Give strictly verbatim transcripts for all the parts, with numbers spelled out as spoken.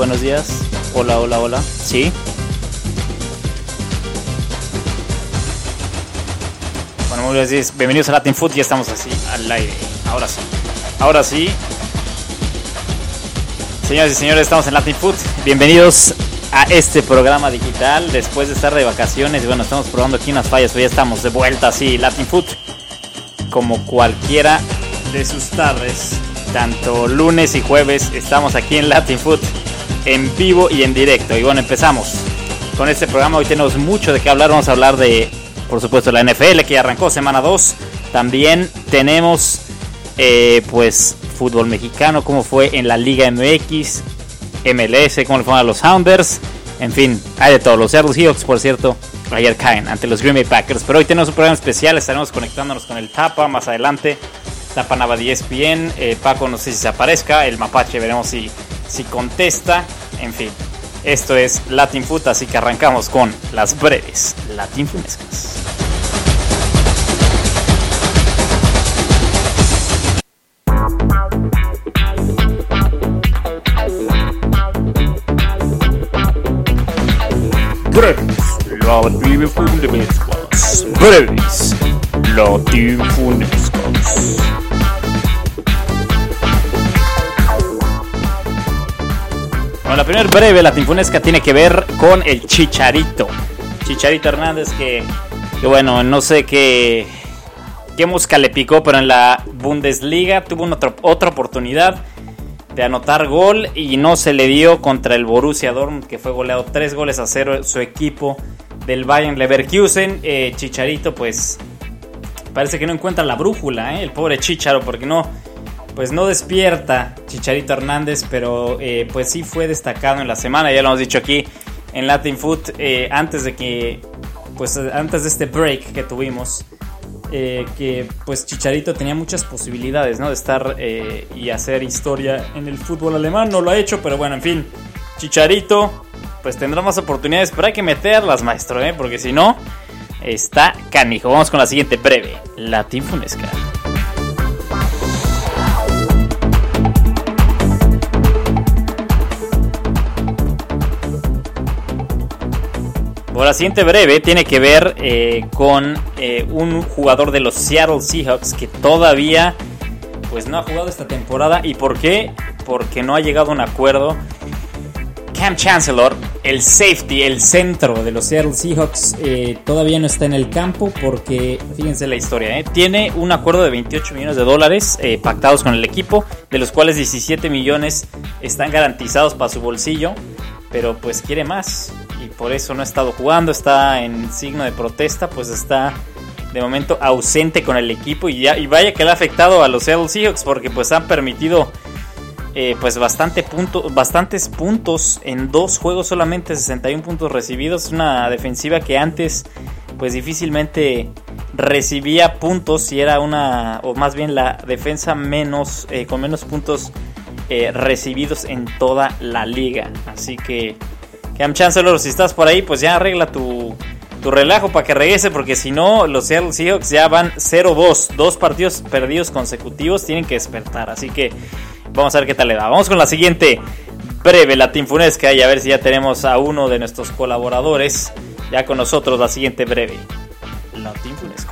buenos días. Hola, hola, hola. ¿Sí? Bueno, muy buenos días. Bienvenidos a Latin Food. Ya estamos así, al aire. Ahora sí. Ahora sí. Señoras y señores, estamos en Latin Food. Bienvenidos a este programa digital después de estar de vacaciones. Y bueno, estamos probando aquí unas fallas, pero ya estamos de vuelta así, Latin Food. Como cualquiera de sus tardes, tanto lunes y jueves, estamos aquí en Latin Food, en vivo y en directo. Y bueno, empezamos con este programa. Hoy tenemos mucho de qué hablar. Vamos a hablar de, por supuesto, la N F L, que ya arrancó semana dos. También tenemos, eh, pues, fútbol mexicano, cómo fue en la Liga M X, M L S, cómo le fueron a los Sounders. En fin, hay de todo. Los Seattle Seahawks, por cierto, ayer caen ante los Green Bay Packers. Pero hoy tenemos un programa especial. Estaremos conectándonos con el Tapa más adelante. Tapa Nava de E S P N. Eh, Paco no sé si se aparezca. El Mapache veremos si, si contesta. En fin, esto es Latin Food. Así que arrancamos con las breves latinfunescas. Breves latinfunescas. Breves latinfunescas. Bueno, la primera breve latinfunesca tiene que ver con el Chicharito. Chicharito Hernández que, que bueno, no sé qué, qué mosca le picó, pero en la Bundesliga tuvo una otra, otra oportunidad de anotar gol y no se le dio contra el Borussia Dortmund, que fue goleado tres goles a cero su equipo del Bayern Leverkusen. eh, Chicharito pues parece que no encuentra la brújula, ¿eh? El pobre Chicharo, porque no, pues no despierta Chicharito Hernández, pero eh, pues sí fue destacado en la semana, ya lo hemos dicho aquí en Latin Food, eh, antes de que, pues antes de este break que tuvimos, eh, que pues Chicharito tenía muchas posibilidades, ¿no? De estar eh, y hacer historia en el fútbol alemán. No lo ha hecho, pero bueno, en fin, Chicharito pues tendrá más oportunidades, pero hay que meterlas, maestro, ¿eh? Porque si no, está canijo. Vamos con la siguiente breve latinfunesca. Bueno, la siguiente breve tiene que ver eh, con eh, un jugador de los Seattle Seahawks que todavía pues no ha jugado esta temporada. ¿Y por qué? Porque no ha llegado a un acuerdo. Cam Chancellor, el safety, el centro de los Seattle Seahawks, eh, todavía no está en el campo porque, fíjense la historia, eh, tiene un acuerdo de veintiocho millones de dólares eh, pactados con el equipo, de los cuales diecisiete millones están garantizados para su bolsillo, pero pues quiere más y por eso no ha estado jugando, está en signo de protesta, pues está de momento ausente con el equipo y, ya, y vaya que le ha afectado a los Seattle Seahawks porque pues han permitido Eh, pues bastante punto, bastantes puntos en dos juegos, solamente sesenta y uno puntos recibidos. Una defensiva que antes pues difícilmente recibía puntos y era una, o más bien la defensa menos eh, con menos puntos eh, recibidos en toda la liga. Así que Cam Chancellor, si estás por ahí, pues ya arregla tu, tu relajo para que regrese, porque si no, los Seattle Seahawks ya van cero dos, dos partidos perdidos consecutivos, tienen que despertar. Así que vamos a ver qué tal le da. Vamos con la siguiente breve latinfunesca y a ver si ya tenemos a uno de nuestros colaboradores ya con nosotros. La siguiente breve latinfunesca.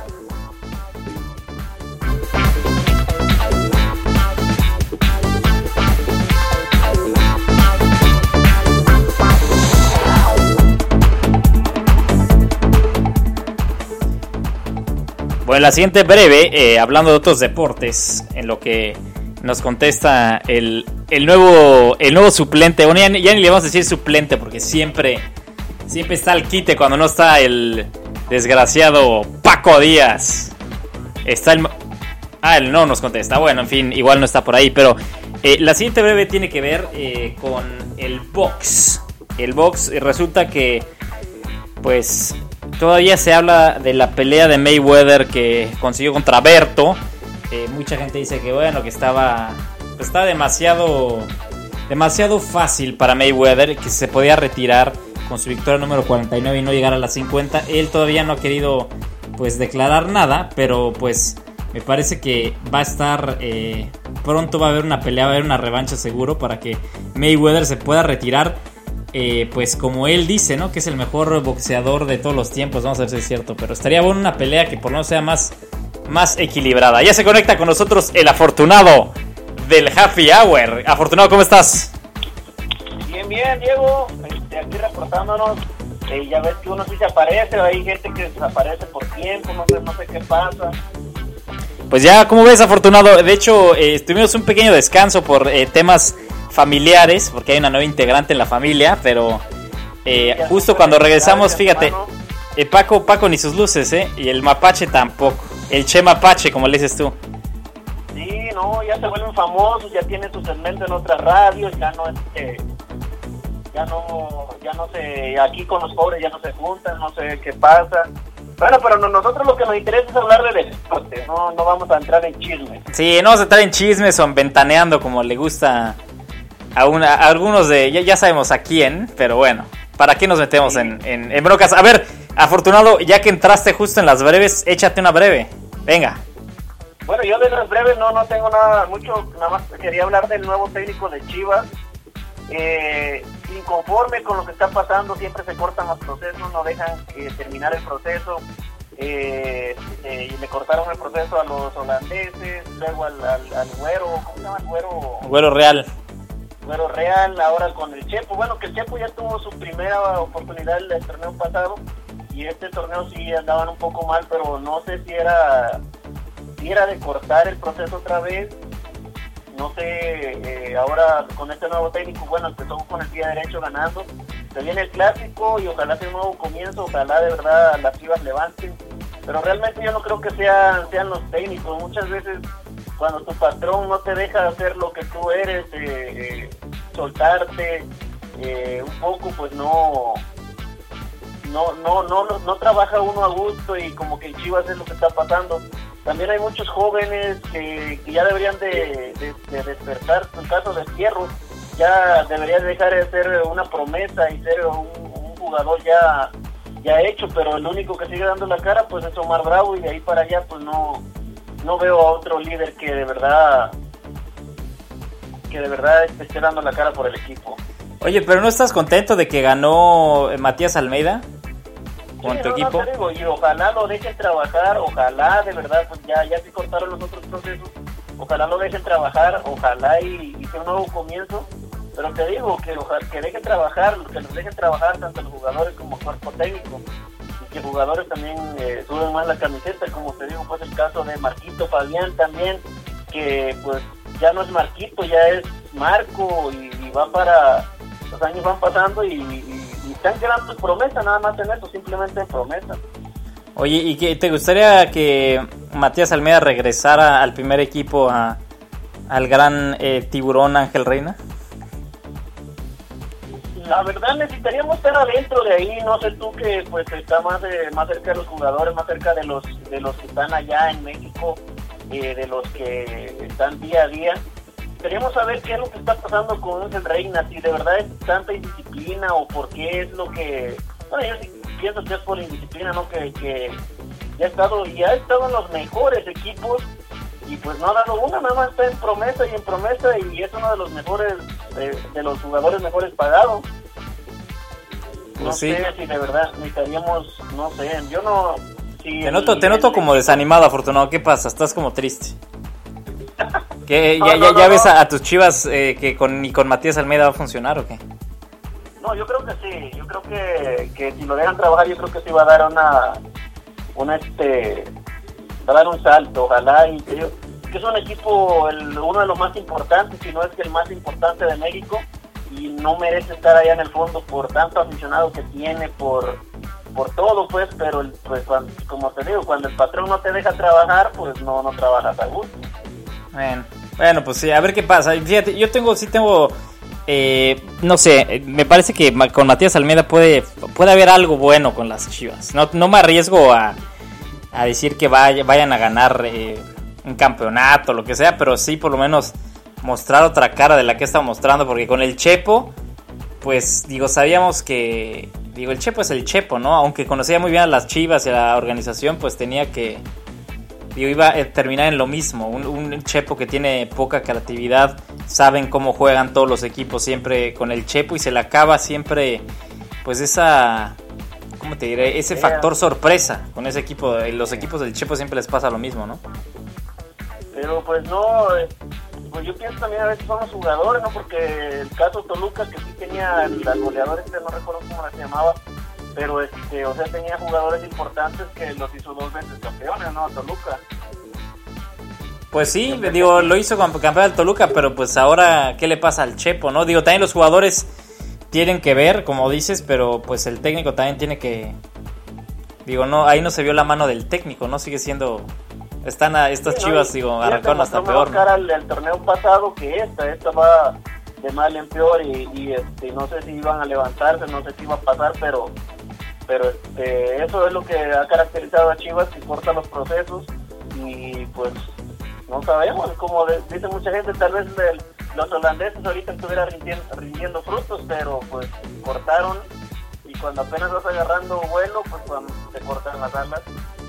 Bueno, la siguiente breve, eh, hablando de otros deportes, en lo que nos contesta el, el nuevo el nuevo suplente. Bueno, ya, ya ni le vamos a decir suplente porque siempre siempre está al quite cuando no está el desgraciado Paco Díaz. Está el... Ah, él no nos contesta. Bueno, en fin, igual no está por ahí. Pero eh, la siguiente breve tiene que ver eh, con el box. El box, y resulta que pues todavía se habla de la pelea de Mayweather que consiguió contra Berto. Eh, mucha gente dice que bueno, que estaba pues estaba demasiado demasiado fácil para Mayweather, que se podía retirar con su victoria número cuarenta y nueve y no llegar a las cincuenta. Él todavía no ha querido pues declarar nada, pero pues me parece que va a estar eh, pronto va a haber una pelea, va a haber una revancha seguro para que Mayweather se pueda retirar, eh, pues como él dice, ¿no? Que es el mejor boxeador de todos los tiempos, vamos a ver si es cierto, pero estaría bueno una pelea que por lo menos sea más, más equilibrada. Ya se conecta con nosotros el afortunado del Happy Hour. Afortunado, ¿cómo estás? Bien, bien, Diego, este, aquí reportándonos. Eh, ya ves que uno sí se aparece, hay gente que desaparece por tiempo, no sé, no sé qué pasa. Pues ya, ¿cómo ves, afortunado? De hecho, eh, tuvimos un pequeño descanso por eh, temas familiares, porque hay una nueva integrante en la familia, pero eh, justo cuando regresamos, fíjate, eh, Paco, Paco ni sus luces, ¿eh? Y el mapache tampoco, el Che Mapache, como le dices tú. Sí, no, ya se vuelven famosos, ya tienen su segmento en otras radios, ya no, este... ya no, ya no se, aquí con los pobres ya no se juntan, no sé qué pasa. Bueno, pero no, nosotros lo que nos interesa es hablar de deporte, no, no vamos a entrar en chismes. Sí, no vamos a entrar en chismes o en ventaneando como le gusta a, una, a algunos de, ya, ya sabemos a quién, pero bueno, ¿para qué nos metemos sí. en, en, en broncas? A ver, afortunado, ya que entraste justo en las breves, échate una breve, venga. Bueno, yo de las breves no, no tengo nada mucho, nada más quería hablar del nuevo técnico de Chivas. Eh, inconforme con lo que está pasando, siempre se cortan los procesos, no dejan eh, terminar el proceso, eh, eh, y le cortaron el proceso a los holandeses, luego al, al, al güero, ¿cómo se llama el güero? Güero Real. Güero Real, ahora con el Chepo, bueno, que el Chepo ya tuvo su primera oportunidad el torneo pasado, y este torneo sí andaban un poco mal, pero no sé si era, si era de cortar el proceso otra vez. No sé, eh, ahora con este nuevo técnico, bueno, empezó con el pie derecho ganando. Se viene el clásico y ojalá sea un nuevo comienzo, ojalá de verdad las Chivas levanten. Pero realmente yo no creo que sean, sean los técnicos. Muchas veces cuando tu patrón no te deja hacer lo que tú eres, eh, eh, soltarte eh, un poco, pues no, no, no, no, no, no trabaja uno a gusto y como que en Chivas es lo que está pasando. También hay muchos jóvenes que, que ya deberían de, de, de despertar. En el caso de Fierro, ya debería dejar de ser una promesa y ser un, un jugador ya, ya hecho, pero el único que sigue dando la cara pues es Omar Bravo, y de ahí para allá pues no, no veo a otro líder que de verdad que de verdad esté dando la cara por el equipo. Oye, pero ¿no estás contento de que ganó Matías Almeida? Con sí, tu no, equipo. No te digo, y ojalá lo dejen trabajar, ojalá de verdad, pues ya, ya se cortaron los otros procesos, ojalá lo dejen trabajar, ojalá y, y sea un nuevo comienzo, pero te digo que ojalá que dejen trabajar, que los dejen trabajar tanto los jugadores como cuerpo técnico, y que jugadores también eh, suben más la camiseta, como te digo, pues el caso de Marquito Fabián también, que pues ya no es Marquito, ya es Marco, y, y va para, los años van pasando y, y están quedando en promesa, nada más en eso, simplemente en promesa. Oye, ¿y qué, te gustaría que Matías Almeida regresara al primer equipo a, al gran eh, tiburón Ángel Reina? La verdad necesitaríamos estar adentro de ahí, no sé tú que pues está más de, más cerca de los jugadores, más cerca de los de los que están allá en México, eh, de los que están día a día. Queríamos saber qué es lo que está pasando con Ángel Reina, si de verdad es tanta indisciplina o por qué es lo que... Bueno, yo sí pienso que es por indisciplina, ¿no? Que, que ya ha estado, ya ha estado en los mejores equipos y pues no ha dado una, nada más está en promesa y en promesa, y es uno de los mejores, de, de los jugadores mejores pagados. No pues sí. sé si de verdad necesitaríamos, no sé, yo no... Si te noto, el, te noto el, como desanimado, afortunado, ¿qué pasa? ¿Estás como triste? ¿Que no, ya, no, ya, no, ya no. ves a, a tus Chivas eh, que con, ni con Matías Almeida va a funcionar o qué? No, yo creo que sí, yo creo que, que si lo dejan trabajar, yo creo que sí va a dar una, una este, va a dar un salto, ojalá, y que, que es un equipo, el, uno de los más importantes, si no es que el más importante de México, y no merece estar allá en el fondo por tanto aficionado que tiene, por, por todo, pues, pero pues cuando, como te digo, cuando el patrón no te deja trabajar, pues no, no trabajas a gusto. Bueno, bueno, pues sí, a ver qué pasa. Fíjate, yo tengo, sí tengo, eh, no sé, me parece que con Matías Almeida puede, puede haber algo bueno con las Chivas. No, no me arriesgo a, a decir que vaya, vayan a ganar eh, un campeonato, lo que sea, pero sí por lo menos mostrar otra cara de la que está mostrando, porque con el Chepo, pues digo, sabíamos que, digo, el Chepo es el Chepo, ¿no? Aunque conocía muy bien a las Chivas y a la organización, pues tenía que... digo, iba a terminar en lo mismo. Un, un Chepo que tiene poca creatividad, saben cómo juegan todos los equipos siempre con el Chepo y se le acaba siempre, pues esa, ¿cómo te diré? Ese factor sorpresa con ese equipo. Los equipos del Chepo siempre les pasa lo mismo, ¿no? Pero pues no, pues yo pienso también a veces son los jugadores, ¿no? Porque el caso Toluca, que sí tenía al goleador este, no recuerdo cómo se llamaba, pero este, o sea, tenía jugadores importantes que los hizo dos veces campeones, ¿no? A Toluca. Pues sí, Entonces, digo, lo hizo como campeón del Toluca, pero pues ahora, ¿qué le pasa al Chepo, no? Digo, también los jugadores tienen que ver, como dices, pero pues el técnico también tiene que... Digo, no, ahí no se vio la mano del técnico, ¿no? Sigue siendo... Están a estas sí, Chivas, no, digo, arrancaron hasta peor, ¿no? El, el torneo pasado que esta, esta va de mal en peor y, y este, no sé si iban a levantarse, no sé si iba a pasar, pero pero este, eso es lo que ha caracterizado a Chivas, que corta los procesos y pues no sabemos, como de, dice mucha gente, tal vez el, los holandeses ahorita estuvieran rindiendo, rindiendo frutos, pero pues cortaron y cuando apenas vas agarrando vuelo, pues cuando te cortan las alas.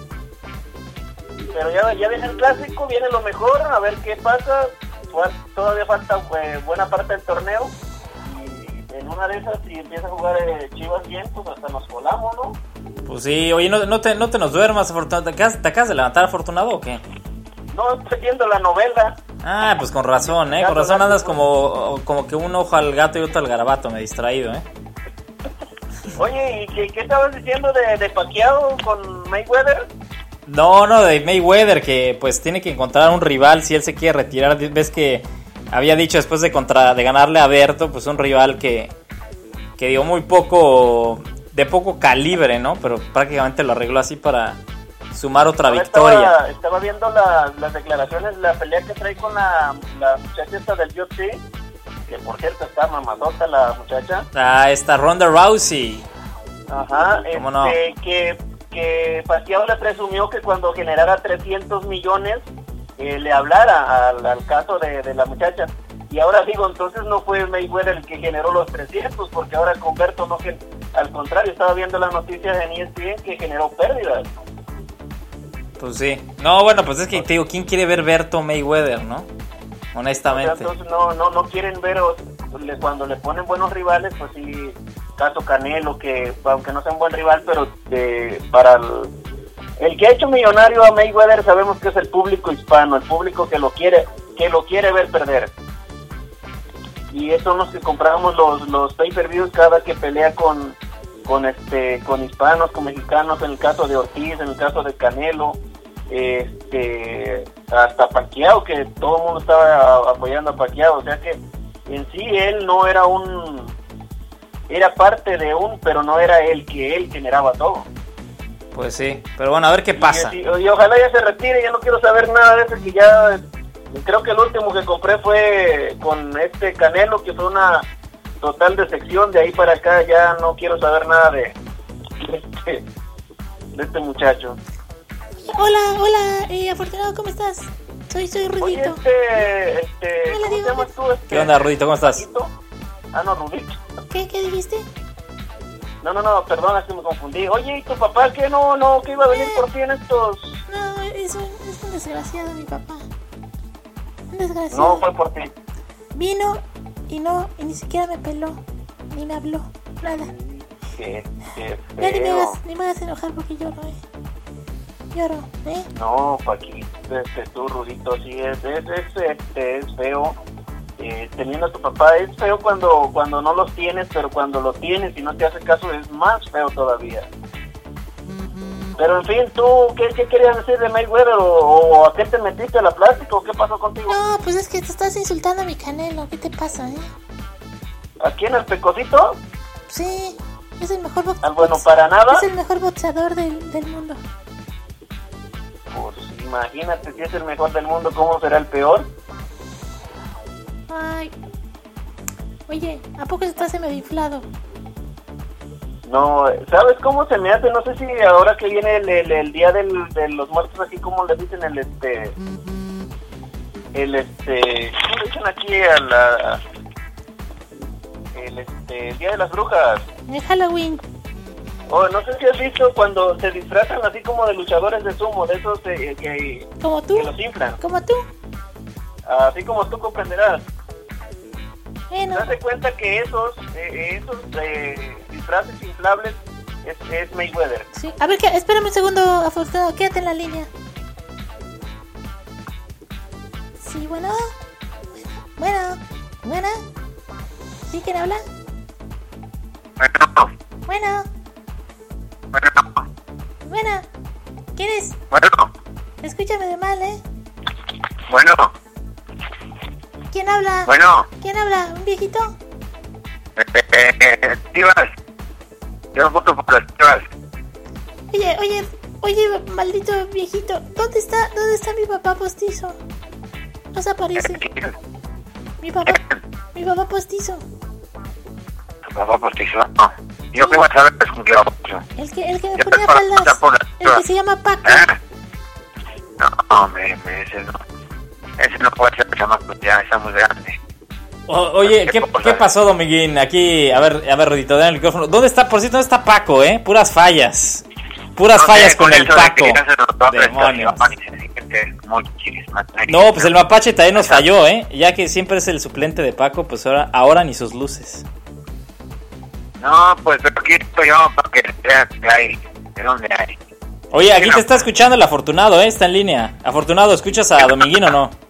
Pero ya, ya viene el clásico, viene lo mejor, a ver qué pasa. Todavía falta eh, buena parte del torneo. Y en una de esas, si empieza a jugar eh, Chivas bien, pues hasta nos colamos, ¿no? Pues sí, oye, no, no, te, no te nos duermas, Afortunado. ¿Te acabas, ¿Te acabas de levantar, Afortunado, o qué? No, estoy viendo la novela. Ah, pues con razón, ¿eh? Con razón andas como, como que un ojo al gato y otro al garabato, me he distraído, ¿eh? Oye, ¿y qué, qué estabas diciendo de, de Pacquiao con Mayweather? No, no, de Mayweather, que pues tiene que encontrar un rival si él se quiere retirar. Ves que había dicho después de contra de ganarle a Berto, pues un rival que, que dio muy poco, de poco calibre, ¿no? Pero prácticamente lo arregló así para sumar otra Ahora victoria. Estaba, estaba viendo la, las declaraciones, la pelea que trae con la, la muchacha esta del U F C, que por cierto está mamadota la muchacha. Ah, está Ronda Rousey. Ajá, ¿Cómo este, no? que... que Pacquiao le presumió que cuando generara trescientos millones eh, le hablara al, al caso de, de la muchacha. Y ahora digo, entonces no fue Mayweather el que generó los trescientos, porque ahora con Berto no, que al contrario, estaba viendo las noticias en E S P N que generó pérdidas. Pues sí. No, bueno, pues es que te digo, ¿quién quiere ver Berto Mayweather, no? Honestamente. O sea, entonces no, no, no quieren ver, o, cuando le ponen buenos rivales, pues sí... Caso Canelo, que aunque no sea un buen rival, pero de, para el, el que ha hecho millonario a Mayweather sabemos que es el público hispano, el público que lo quiere que lo quiere ver perder. Y esos son los que compramos los los pay-per-views cada que pelea con con este con hispanos, con mexicanos, en el caso de Ortiz, en el caso de Canelo, este hasta Pacquiao, que todo el mundo estaba apoyando a Pacquiao, o sea que en sí él no era un era parte de un, pero no era el que él generaba todo. Pues sí, pero bueno, a ver qué pasa. Y, y, y ojalá ya se retire, ya no quiero saber nada de eso, que ya, creo que el último que compré fue con este Canelo, que fue una total decepción. De ahí para acá ya no quiero saber nada de, de, este, de este muchacho. Hola, hola, eh, Afortunado, ¿cómo estás? Soy, soy Rudito. Oye, este, este, Hola, ¿cómo digo, te llamas tú? Este, ¿Qué onda, Rudito? ¿Cómo estás? ¿Rudito? Ah, no, Rudito. ¿Qué, qué dijiste? No, no, no, perdona que me confundí. Oye, ¿y tu papá qué? No, no, que iba a venir por ti en estos... No, es un, es un desgraciado mi papá. Un desgraciado. No, fue por ti. Vino y no, y ni siquiera me peló, ni me habló, nada. Qué, qué Ya ni me, feo. hagas, ni me hagas enojar porque lloro, eh. Lloro, eh. No, Paquito, este, tú, Rudito, sí, es, es, es, este, es feo. Eh, teniendo a tu papá es feo cuando cuando no los tienes, pero cuando lo tienes y no te hace caso es más feo todavía. Pero en fin, ¿tú qué, qué querías decir de Mayweather? ¿O, o a qué te metiste a la plástica? ¿O qué pasó contigo? No, pues es que te estás insultando a mi Canelo, ¿qué te pasa, eh? ¿Aquí en el Pecosito? Sí, es el mejor boxeador. ¿Al bueno para nada? Es el mejor boxeador del, del mundo. Pues imagínate, si es el mejor del mundo, ¿cómo será el peor? Ay. Oye, ¿a poco estás medio inflado? No, ¿sabes cómo se me hace? No sé si ahora que viene el, el, el día del, de los muertos, aquí como le dicen el este... El este... ¿Cómo le dicen aquí a la... El este... El día de las brujas? En Halloween. O no sé si has visto cuando se disfrazan así como de luchadores de sumo, de esos eh, que, ¿Como tú? que los inflan. ¿Como tú? Así como tú comprenderás. Bueno. ¿Te das cuenta que esos eh, esos eh, disfraces inflables es, es Mayweather? Sí. A ver, que, espérame un segundo, Afortunado, quédate en la línea. Sí, bueno. Bueno, bueno. ¿Sí, quién habla? Bueno, Bueno, bueno, bueno. ¿Quién es? bueno, Escúchame de mal, ¿eh? bueno, ¿Quién habla? bueno, ¿Quién habla? ¿Un viejito? eh, eh, eh, Chivas, yo voto por las Chivas. Oye, oye, oye, maldito viejito. ¿Dónde está, dónde está mi papá postizo? No se aparece. Mi papá, mi papá postizo. Tu papá postizo, no. Yo qué vas a ver es con qué va a postizo. El que, el que me Yo ponía te puedo faldas. votar por las El que Chivas. se llama Paco. ¿Eh? No, me, me, ese no. Ese no puede ser chamaco, ya está muy grande. O- oye, ¿qué, ¿qué pasó, Dominguín? Aquí, a ver, a ver, Rodito, dale el micrófono. ¿Dónde está, por cierto, dónde está Paco, eh? Puras fallas. Puras No sé, fallas con el eso de Paco. que ya se nos va a prestar, Demonios. mi papá ni se siente muy chirismata. No, pues el mapache también nos falló, ¿eh? Ya que siempre es el suplente de Paco, pues ahora, ahora ni sus luces. No, pues pero aquí estoy yo para que vea que hay, de dónde hay. Oye, aquí te está escuchando el Afortunado, ¿eh? Está en línea. Afortunado, ¿escuchas a Dominguín o no?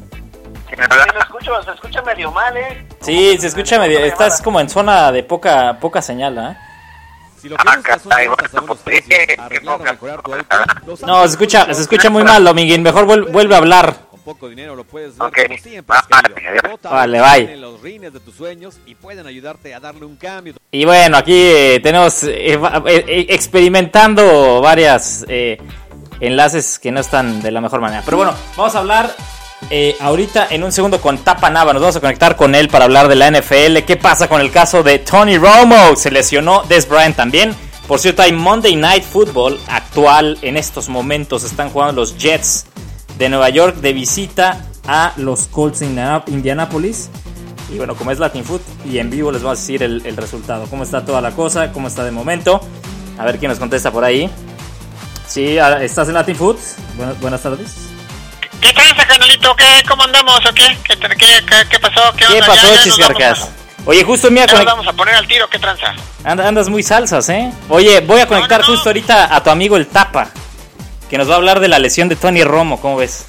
Si me Sí, lo habla, escucho, se escucha medio mal, ¿eh? Sí, se escucha medio... Estás como en zona de poca poca señal, ¿eh? Si lo que buscas son caray, llantas a bueno, buenos pues, precios, eh, arreglar o qué mejorar tu poca- auto, los No, se escucha, se escucha muy mal, Dominguín. Mejor vuel- vuelve a hablar. Con poco dinero lo puedes ver Ok, como siempre has vale, querido. adiós. Total, Vale, bye. tienen los rines de tus sueños y pueden ayudarte a darle un cambio. Y bueno, aquí eh, tenemos eh, va- eh, eh, experimentando varias eh, enlaces que no están de la mejor manera. Pero bueno, vamos a hablar eh, ahorita en un segundo con Tapa Nava. Nos vamos a conectar con él para hablar de la N F L. ¿Qué pasa con el caso de Tony Romo? Se lesionó Dez Bryant también. Por cierto, hay Monday Night Football actual en estos momentos. Están jugando los Jets de Nueva York de visita a los Colts de Indiana- Indianapolis. Y bueno, como es Latin Food y en vivo les vamos a decir el, el resultado. Cómo está toda la cosa, cómo está de momento. A ver quién nos contesta por ahí. Sí, ah, ¿estás en Latin Food? Buenas, buenas tardes. ¿Qué tranza, canalito? ¿Qué, ¿Cómo andamos o qué? ¿Qué, qué, qué, qué pasó? ¿Qué, ¿Qué onda? pasó, Ya- ya nos Chiscarcas? vamos Oye, justo mira, a- Ya nos conect- vamos a poner al tiro, ¿qué tranza? and- andas muy salsas, ¿eh? Oye, voy a conectar no, no. justo ahorita a tu amigo el Tapa, que nos va a hablar de la lesión de Tony Romo, ¿cómo ves?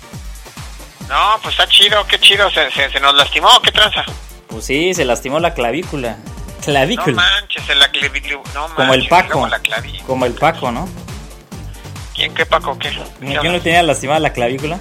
No, pues está chido, qué chido, ¿se, se, se nos lastimó? ¿Qué tranza? Pues sí, se lastimó la clavícula. No Clavícula. manches, en la clavícula, no manches. Como el Paco. luego la clavícula. Como el Paco, ¿no? ¿Quién, qué Paco, qué? ¿Quién no tenía lastimada la clavícula?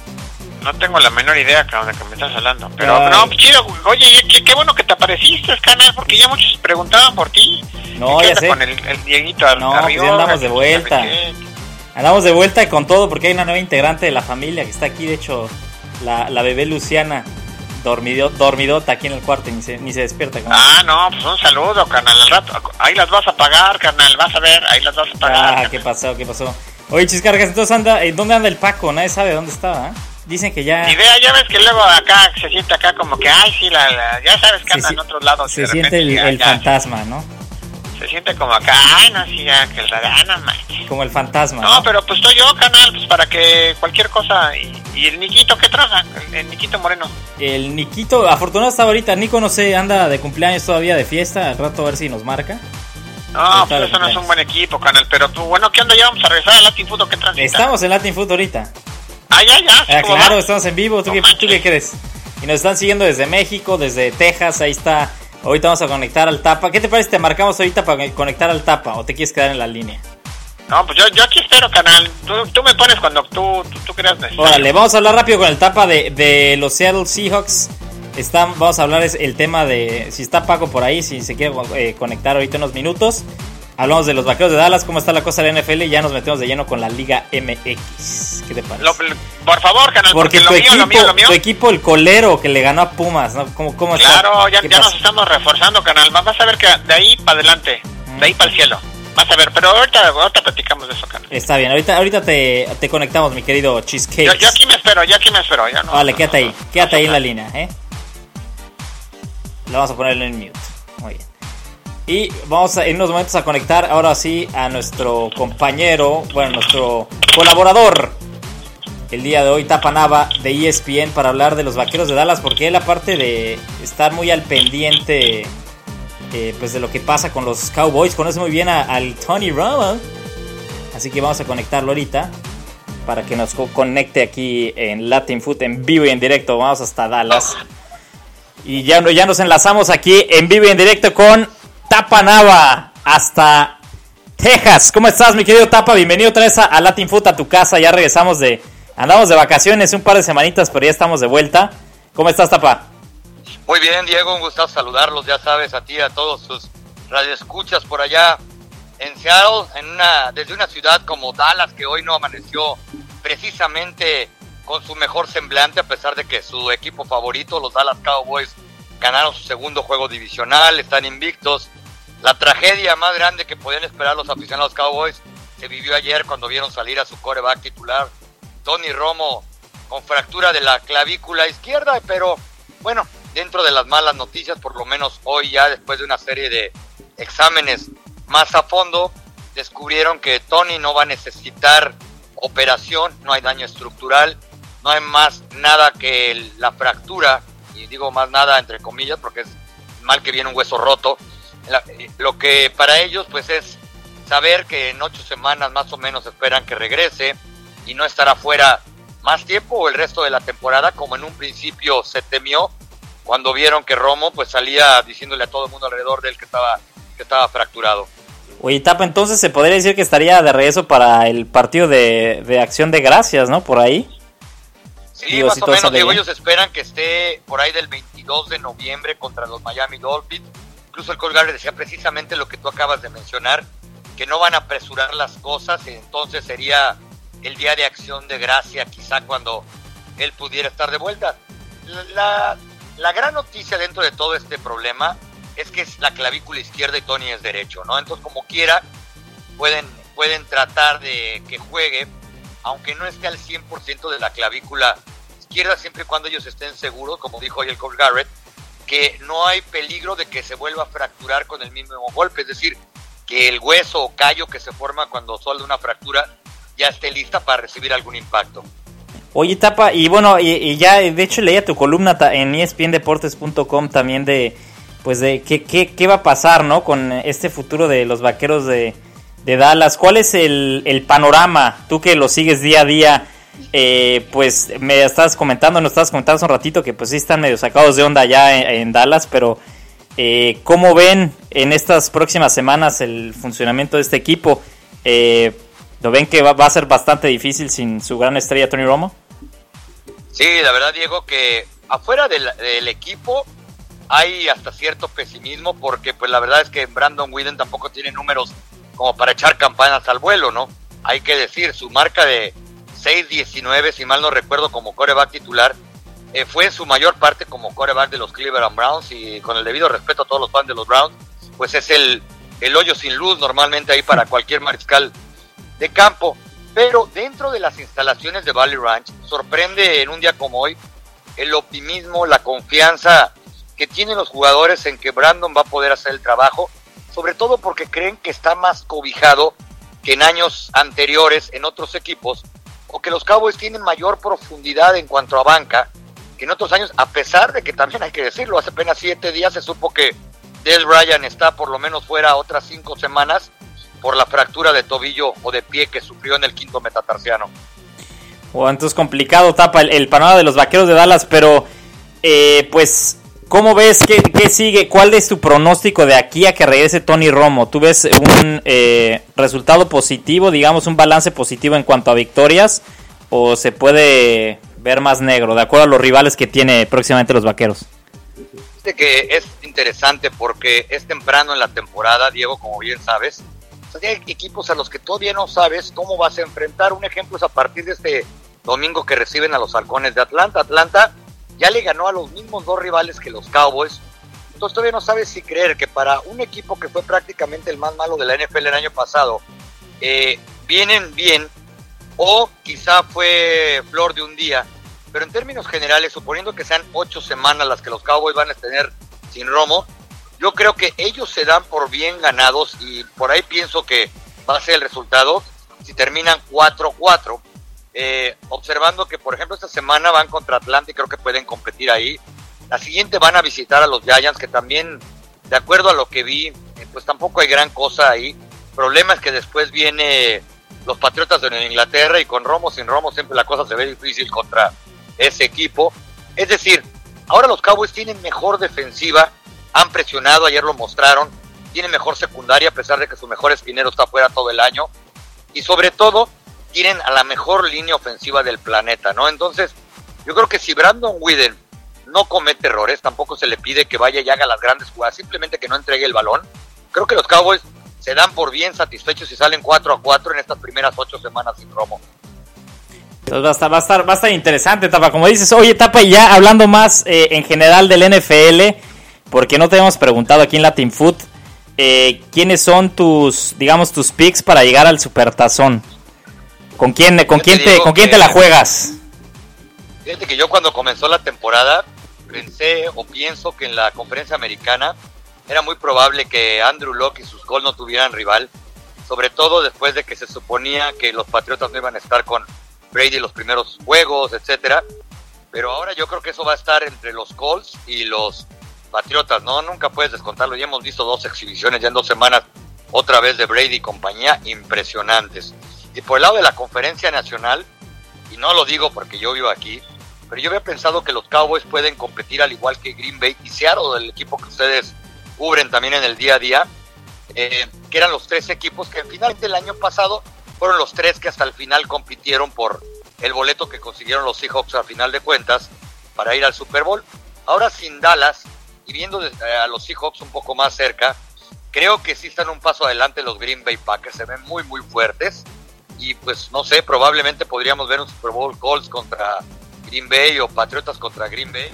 No tengo la menor idea, cabrón, de que me estás hablando. Pero, Ay. no, pues chido, oye, qué, qué bueno que te apareciste, canal, porque ya muchos preguntaban por ti. No, ¿Qué ya onda sé. con el, el Dieguito Ar- No, pues ya Arriola, andamos de que vuelta. sabe qué? Andamos de vuelta y con todo porque hay una nueva integrante de la familia que está aquí, de hecho, la, la bebé Luciana, dormido, dormidota aquí en el cuarto y ni se, ni se despierta. Como... Ah, no, pues un saludo, carnal, al rato. Ahí las vas a pagar, carnal, vas a ver, ahí las vas a pagar. Ah, carnal. ¿qué pasó? ¿Qué pasó? Oye, Chiscargas, entonces anda, ¿eh, ¿dónde anda el Paco? Nadie sabe dónde estaba, ¿eh? Dicen que ya Ni idea, ya ves que luego acá se siente acá como que, ay, sí, la, la- ya sabes que Se anda si- en otros lados. y se de siente repente el, ya- el ya fantasma, ¿no? Se siente como acá, ay, no, sí, ya, que el radar, no manches. Como el fantasma, No, ¿no? pero pues estoy yo, canal, pues para que cualquier cosa. Y, y el Niquito, ¿qué traza? El, el Niquito Moreno. El Niquito, afortunado está ahorita. Nico, no sé, anda de cumpleaños todavía de fiesta. Al rato a ver si nos marca. No, Está pues de eso no es cumpleaños. un buen equipo, canal. Pero tú, bueno, ¿qué onda? Ya vamos a regresar al Latin Food, ¿o qué transita? Estamos en Latin Food ahorita. Ah, ya, ya. ¿sí Ah, cómo claro, va? estamos en vivo. ¿Tú, No qué, manches. ¿Tú qué crees? Y nos están siguiendo desde México, desde Texas. Ahí está. Ahorita vamos a conectar al Tapa. ¿Qué te parece si te marcamos ahorita para conectar al Tapa? ¿O te quieres quedar en la línea? No, pues yo, yo aquí espero, canal. Tú, tú me pones cuando tú, tú, tú creas necesario. Órale, vamos a hablar rápido con el Tapa de, de los Seattle Seahawks. Está, vamos a hablar es el tema de si está Paco por ahí, si se quiere eh, conectar ahorita unos minutos. Hablamos de los Vaqueros de Dallas, cómo está la cosa de la N F L y ya nos metemos de lleno con la Liga M X. ¿Qué te parece? Lo- por favor, canal, porque porque, tu lo mío, equipo, lo mío, lo mío. tu equipo, el colero que le ganó a Pumas, ¿no? ¿Cómo, cómo está? Claro, ya, ¿Qué ya pasa? nos estamos reforzando, canal. Va- Vas a ver que de ahí para adelante, de ahí para el cielo. Vas a ver, pero ahorita, ahorita platicamos de eso, canal. Está bien, ahorita, ahorita te, te conectamos, mi querido Cheesecake. Yo, yo aquí me espero, yo aquí me espero. Ya no, Vale, no, quédate no, ahí, no, quédate no, ahí en no. la línea, ¿eh? Lo vamos a poner en mute. Muy bien. Y vamos a, en unos momentos a conectar ahora sí a nuestro compañero, bueno, nuestro colaborador el día de hoy, Tapa Nava de E S P N, para hablar de los Vaqueros de Dallas, porque él, aparte de estar muy al pendiente eh, pues de lo que pasa con los Cowboys, conoce muy bien a, al Tony Romo. Así que vamos a conectarlo ahorita para que nos co- conecte aquí en Latin Foot en vivo y en directo. Vamos hasta Dallas. Y ya, ya nos enlazamos aquí en vivo y en directo con Tapa Nava hasta Texas. ¿Cómo estás, mi querido Tapa? Bienvenido otra vez a, a Latin Foot, a tu casa. Ya regresamos de... Andamos de vacaciones un par de semanitas, pero ya estamos de vuelta. ¿Cómo estás, Tapa? Muy bien, Diego. Un gustazo saludarlos, ya sabes, a ti y a todos sus radioescuchas por allá en Seattle, en una, desde una ciudad como Dallas, que hoy no amaneció precisamente con su mejor semblante, a pesar de que su equipo favorito, los Dallas Cowboys, ganaron su segundo juego divisional, están invictos. La tragedia más grande que podían esperar los aficionados Cowboys se vivió ayer cuando vieron salir a su quarterback titular, Tony Romo, con fractura de la clavícula izquierda, pero bueno, dentro de las malas noticias, por lo menos hoy ya después de una serie de exámenes más a fondo, descubrieron que Tony no va a necesitar operación, no hay daño estructural, no hay más nada que el, la fractura, y digo más nada entre comillas porque es mal que viene un hueso roto. La, lo que para ellos pues es saber que en ocho semanas más o menos esperan que regrese y no estará fuera más tiempo o el resto de la temporada, como en un principio se temió cuando vieron que Romo pues salía diciéndole a todo el mundo alrededor de él que estaba, que estaba fracturado. Oye, Tapa, entonces se podría decir que estaría de regreso para el partido de, de Acción de Gracias, ¿no? Por ahí. Sí, Digo, más si o todo menos, sale Diego, bien. ellos esperan que esté por ahí del veintidós de noviembre contra los Miami Dolphins. Incluso el Coach Garrett decía precisamente lo que tú acabas de mencionar, que no van a apresurar las cosas, y entonces sería el día de Acción de Gracia, quizá cuando él pudiera estar de vuelta. La, la gran noticia dentro de todo este problema es que es la clavícula izquierda y Tony es derecho, ¿no? Entonces, como quiera, pueden, pueden tratar de que juegue, aunque no esté al cien por ciento de la clavícula izquierda, siempre y cuando ellos estén seguros, como dijo hoy el Coach Garrett, que no hay peligro de que se vuelva a fracturar con el mismo golpe, es decir, que el hueso o callo que se forma cuando suelda una fractura ya esté lista para recibir algún impacto. Oye, Tapa, y bueno, y, y ya de hecho leía tu columna en E S P N Deportes punto com también de, pues de qué, qué, qué va a pasar, ¿no? Con este futuro de los Vaqueros de, de Dallas. ¿Cuál es el, el panorama? Tú que lo sigues día a día, eh, pues me estabas comentando, nos estabas comentando hace un ratito que pues sí están medio sacados de onda ya en, en Dallas, pero eh, ¿cómo ven en estas próximas semanas el funcionamiento de este equipo? Eh, ¿Lo ven que va, va a ser bastante difícil sin su gran estrella Tony Romo? Sí, la verdad, Diego, que afuera del, del equipo hay hasta cierto pesimismo, porque pues la verdad es que Brandon Whedon tampoco tiene números como para echar campanas al vuelo, ¿no? Hay que decir, su marca de seis diecinueve, si mal no recuerdo, como quarterback titular, eh, fue en su mayor parte como quarterback de los Cleveland Browns, y con el debido respeto a todos los fans de los Browns, pues es el, el hoyo sin luz normalmente ahí para cualquier mariscal de campo. Pero dentro de las instalaciones de Valley Ranch sorprende en un día como hoy el optimismo, la confianza que tienen los jugadores en que Brandon va a poder hacer el trabajo, sobre todo porque creen que está más cobijado que en años anteriores en otros equipos, o que los Cowboys tienen mayor profundidad en cuanto a banca que en otros años, a pesar de que también hay que decirlo, hace apenas siete días se supo que Dez Bryant está por lo menos fuera otras cinco semanas por la fractura de tobillo o de pie que sufrió en el quinto metatarsiano. Bueno, entonces complicado, Tapa, el, el panorama de los Vaqueros de Dallas, pero eh, pues, ¿cómo ves? ¿Qué, qué sigue? ¿Cuál es tu pronóstico de aquí a que regrese Tony Romo? ¿Tú ves un eh, resultado positivo, digamos un balance positivo en cuanto a victorias, o se puede ver más negro, de acuerdo a los rivales que tiene próximamente los Vaqueros? Fíjate que es interesante porque es temprano en la temporada, Diego, como bien sabes. O sea, hay equipos a los que todavía no sabes cómo vas a enfrentar. Un ejemplo es a partir de este domingo que reciben a los Halcones de Atlanta. Atlanta ya le ganó a los mismos dos rivales que los Cowboys. Entonces todavía no sabes si creer que para un equipo que fue prácticamente el más malo de la N F L el año pasado, eh, vienen bien, o quizá fue flor de un día. Pero en términos generales, suponiendo que sean ocho semanas las que los Cowboys van a tener sin Romo, yo creo que ellos se dan por bien ganados y por ahí pienso que va a ser el resultado si terminan cuatro cuatro. Eh, observando que, por ejemplo, esta semana van contra Atlanta y creo que pueden competir ahí. La siguiente van a visitar a los Giants, que también, de acuerdo a lo que vi, eh, pues tampoco hay gran cosa ahí. El problema es que después viene los Patriotas de Nueva Inglaterra y con Romo, sin Romo, siempre la cosa se ve difícil contra ese equipo. Es decir, ahora los Cowboys tienen mejor defensiva, han presionado, ayer lo mostraron, tienen mejor secundaria a pesar de que su mejor esquinero está fuera todo el año y sobre todo tienen a la mejor línea ofensiva del planeta, ¿no? Entonces, yo creo que si Brandon Whedon no comete errores, tampoco se le pide que vaya y haga las grandes jugadas, simplemente que no entregue el balón. Creo que los Cowboys se dan por bien satisfechos y salen cuatro a cuatro en estas primeras ocho semanas sin Romo. Entonces va a estar, va a estar, va a estar interesante, Tapa. Como dices, oye, Tapa, y ya hablando más eh, en general del N F L, porque no te hemos preguntado aquí en Latin Food, eh, ¿quiénes son tus, digamos, tus picks para llegar al Supertazón? ¿Con quién, con quién, te, ¿con quién te la juegas? Fíjate que yo cuando comenzó la temporada pensé o pienso que en la conferencia americana era muy probable que Andrew Luck y sus Colts no tuvieran rival, sobre todo después de que se suponía que los Patriotas no iban a estar con Brady los primeros juegos, etcétera. Pero ahora yo creo que eso va a estar entre los Colts y los Patriotas, ¿no? Nunca puedes descontarlo. Ya hemos visto dos exhibiciones ya en dos semanas, otra vez de Brady y compañía, impresionantes. Y por el lado de la conferencia nacional, y no lo digo porque yo vivo aquí, pero yo había pensado que los Cowboys pueden competir al igual que Green Bay y Seattle, el equipo que ustedes cubren también en el día a día, eh, que eran los tres equipos que finalmente el año pasado fueron los tres que hasta el final compitieron por el boleto que consiguieron los Seahawks a final de cuentas para ir al Super Bowl. Ahora sin Dallas y viendo a los Seahawks un poco más cerca, creo que sí están un paso adelante los Green Bay Packers, se ven muy muy fuertes. Y pues no sé, probablemente podríamos ver un Super Bowl Colts contra Green Bay o Patriotas contra Green Bay.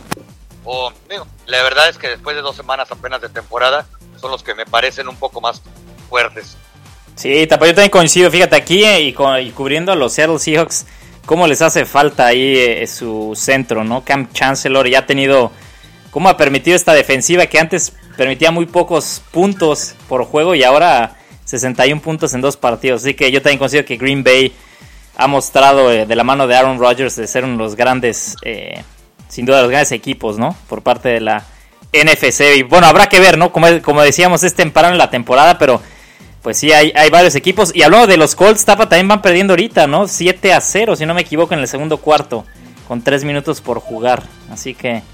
O, digo, la verdad es que después de dos semanas apenas de temporada son los que me parecen un poco más fuertes. Sí, Tapa, yo también coincido. Fíjate aquí eh, y, con, y cubriendo a los Seattle Seahawks, cómo les hace falta ahí eh, su centro, ¿no? Cam Chancellor ya ha tenido, cómo ha permitido esta defensiva que antes permitía muy pocos puntos por juego y ahora sesenta y uno puntos en dos partidos. Así que yo también considero que Green Bay ha mostrado eh, de la mano de Aaron Rodgers de ser uno de los grandes, eh, sin duda los grandes equipos, ¿no? Por parte de la N F C. Y bueno, habrá que ver, ¿no? Como, como decíamos, es temprano en la temporada, pero pues sí, hay, hay varios equipos. Y hablando de los Colts, Tapa, también van perdiendo ahorita, ¿no? siete a cero, si no me equivoco, en el segundo cuarto, con tres minutos por jugar. Así que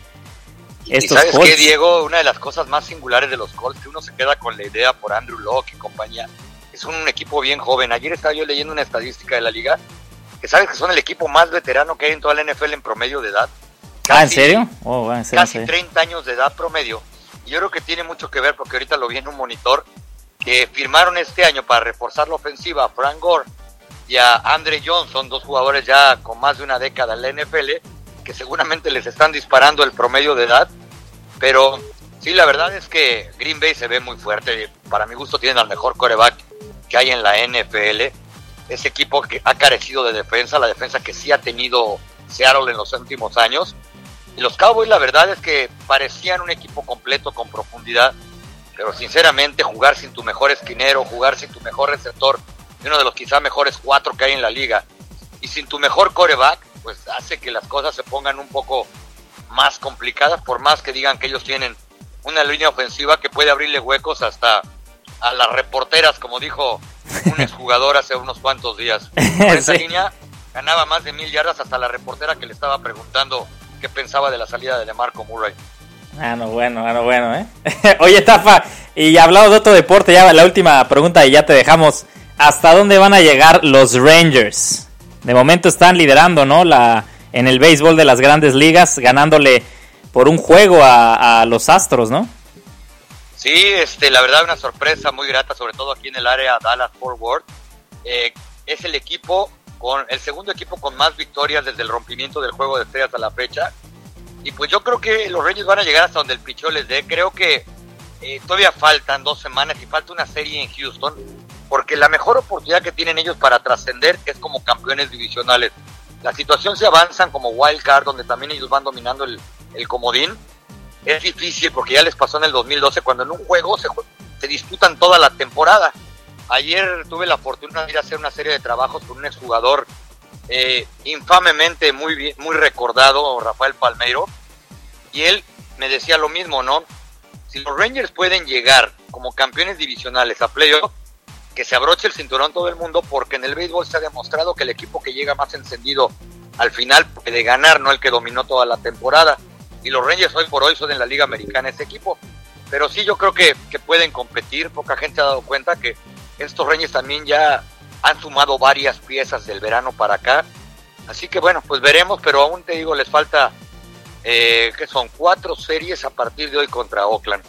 estos ¿Y sabes Colts... qué, Diego? Una de las cosas más singulares de los Colts, que uno se queda con la idea por Andrew Luck y compañía, es un equipo bien joven. Ayer estaba yo leyendo una estadística de la liga, que sabes que son el equipo más veterano que hay en toda la N F L en promedio de edad. Casi, ah, ¿en serio? Oh, bueno, en serio, casi treinta años de edad promedio. Y yo creo que tiene mucho que ver, porque ahorita lo vi en un monitor, que firmaron este año para reforzar la ofensiva a Frank Gore y a Andre Johnson, dos jugadores ya con más de una década en la N F L, que seguramente les están disparando el promedio de edad. Pero sí, la verdad es que Green Bay se ve muy fuerte. Para mi gusto tienen al mejor quarterback que hay en la N F L. Ese equipo que ha carecido de defensa, la defensa que sí ha tenido Seattle en los últimos años. Y los Cowboys, la verdad es que parecían un equipo completo con profundidad, pero sinceramente jugar sin tu mejor esquinero, jugar sin tu mejor receptor, uno de los quizá mejores cuatro que hay en la liga, y sin tu mejor quarterback, pues hace que las cosas se pongan un poco más complicadas, por más que digan que ellos tienen una línea ofensiva que puede abrirle huecos hasta a las reporteras, como dijo un exjugador hace unos cuantos días. Con esa sí. línea ganaba más de mil yardas hasta la reportera que le estaba preguntando qué pensaba de la salida de DeMarco Murray. Ah, no, bueno, ah, no, bueno, ¿eh? Oye, Tafa, y hablado de otro deporte, ya la última pregunta y ya te dejamos. ¿Hasta dónde van a llegar los Rangers? De momento están liderando, ¿no? La, en el béisbol de las grandes ligas, ganándole por un juego a, a los Astros, ¿no? Sí, este, la verdad una sorpresa muy grata, sobre todo aquí en el área Dallas-Fort Worth. Eh, es el equipo con el segundo equipo con más victorias desde el rompimiento del juego de estrellas a la fecha. Y pues yo creo que los Rangers van a llegar hasta donde el pichón les dé. Creo que eh, todavía faltan dos semanas y falta una serie en Houston, porque la mejor oportunidad que tienen ellos para trascender es como campeones divisionales. La situación se avanzan como wild card, donde también ellos van dominando el, el comodín. es difícil porque ya les pasó en el dos mil doce cuando en un juego se, se disputan toda la temporada. Ayer tuve la fortuna de ir a hacer una serie de trabajos con un exjugador eh, infamemente muy bien, muy recordado, Rafael Palmeiro, y él me decía lo mismo, ¿no? Si los Rangers pueden llegar como campeones divisionales a playoff, que se abroche el cinturón todo el mundo, porque en el béisbol se ha demostrado que el equipo que llega más encendido al final puede ganar, no el que dominó toda la temporada. Y los Rangers hoy por hoy son en la Liga Americana ese equipo. Pero sí, yo creo que, que pueden competir. Poca gente se ha dado cuenta que estos Rangers también ya han sumado varias piezas del verano para acá. Así que bueno, pues veremos, pero aún te digo, les falta, eh, que son cuatro series a partir de hoy contra Oakland.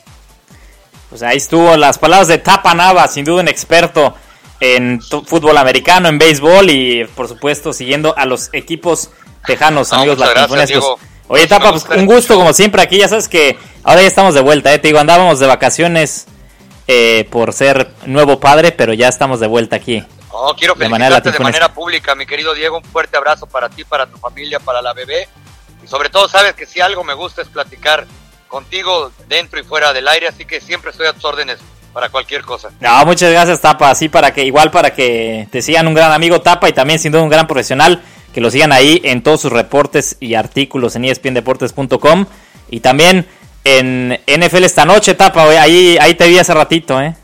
Pues ahí estuvo las palabras de Tapa Nava, sin duda un experto en t- fútbol americano, en béisbol y por supuesto siguiendo a los equipos tejanos, No, amigos muchas gracias, latifonescos. Diego. Oye, Tapa, pues un gusto como siempre aquí, ya sabes que ahora ya estamos de vuelta, ¿eh? Te digo, andábamos de vacaciones eh, por ser nuevo padre, pero ya estamos de vuelta aquí. Oh, quiero de manera felicitarte de latifonesca. manera pública, mi querido Diego, un fuerte abrazo para ti, para tu familia, para la bebé, y sobre todo sabes que si algo me gusta es platicar contigo dentro y fuera del aire, así que siempre estoy a tus órdenes para cualquier cosa. No, muchas gracias, Tapa, así para que, igual para que te sigan un gran amigo Tapa y también sin duda un gran profesional, que lo sigan ahí en todos sus reportes y artículos en E S P N Deportes punto com y también en N F L esta noche, Tapa, güey, ahí, ahí te vi hace ratito, eh.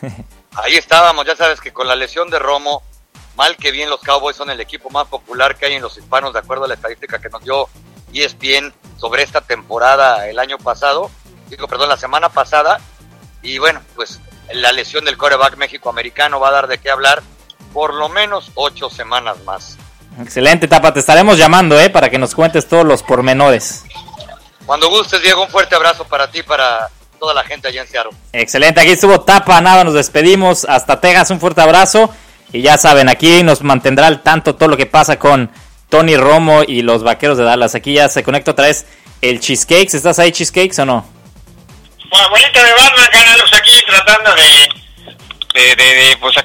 Ahí estábamos, ya sabes que con la lesión de Romo, mal que bien los Cowboys son el equipo más popular que hay en los hispanos, de acuerdo a la estadística que nos dio E S P N sobre esta temporada el año pasado, digo, perdón, la semana pasada, y bueno, pues la lesión del quarterback méxico-americano va a dar de qué hablar por lo menos ocho semanas más. Excelente, Tapa, te estaremos llamando, eh, para que nos cuentes todos los pormenores. Cuando gustes, Diego, un fuerte abrazo para ti, para toda la gente allá en Seattle. Excelente, aquí estuvo Tapa Nava, nos despedimos hasta Texas, un fuerte abrazo, y ya saben, aquí nos mantendrá al tanto todo lo que pasa con Tony Romo y los Vaqueros de Dallas. Aquí ya se conecta otra vez el Cheesecakes. ¿Estás ahí, Cheesecakes, o no? Bueno, abuelita de Batman, canales aquí tratando de, de, de, de pues,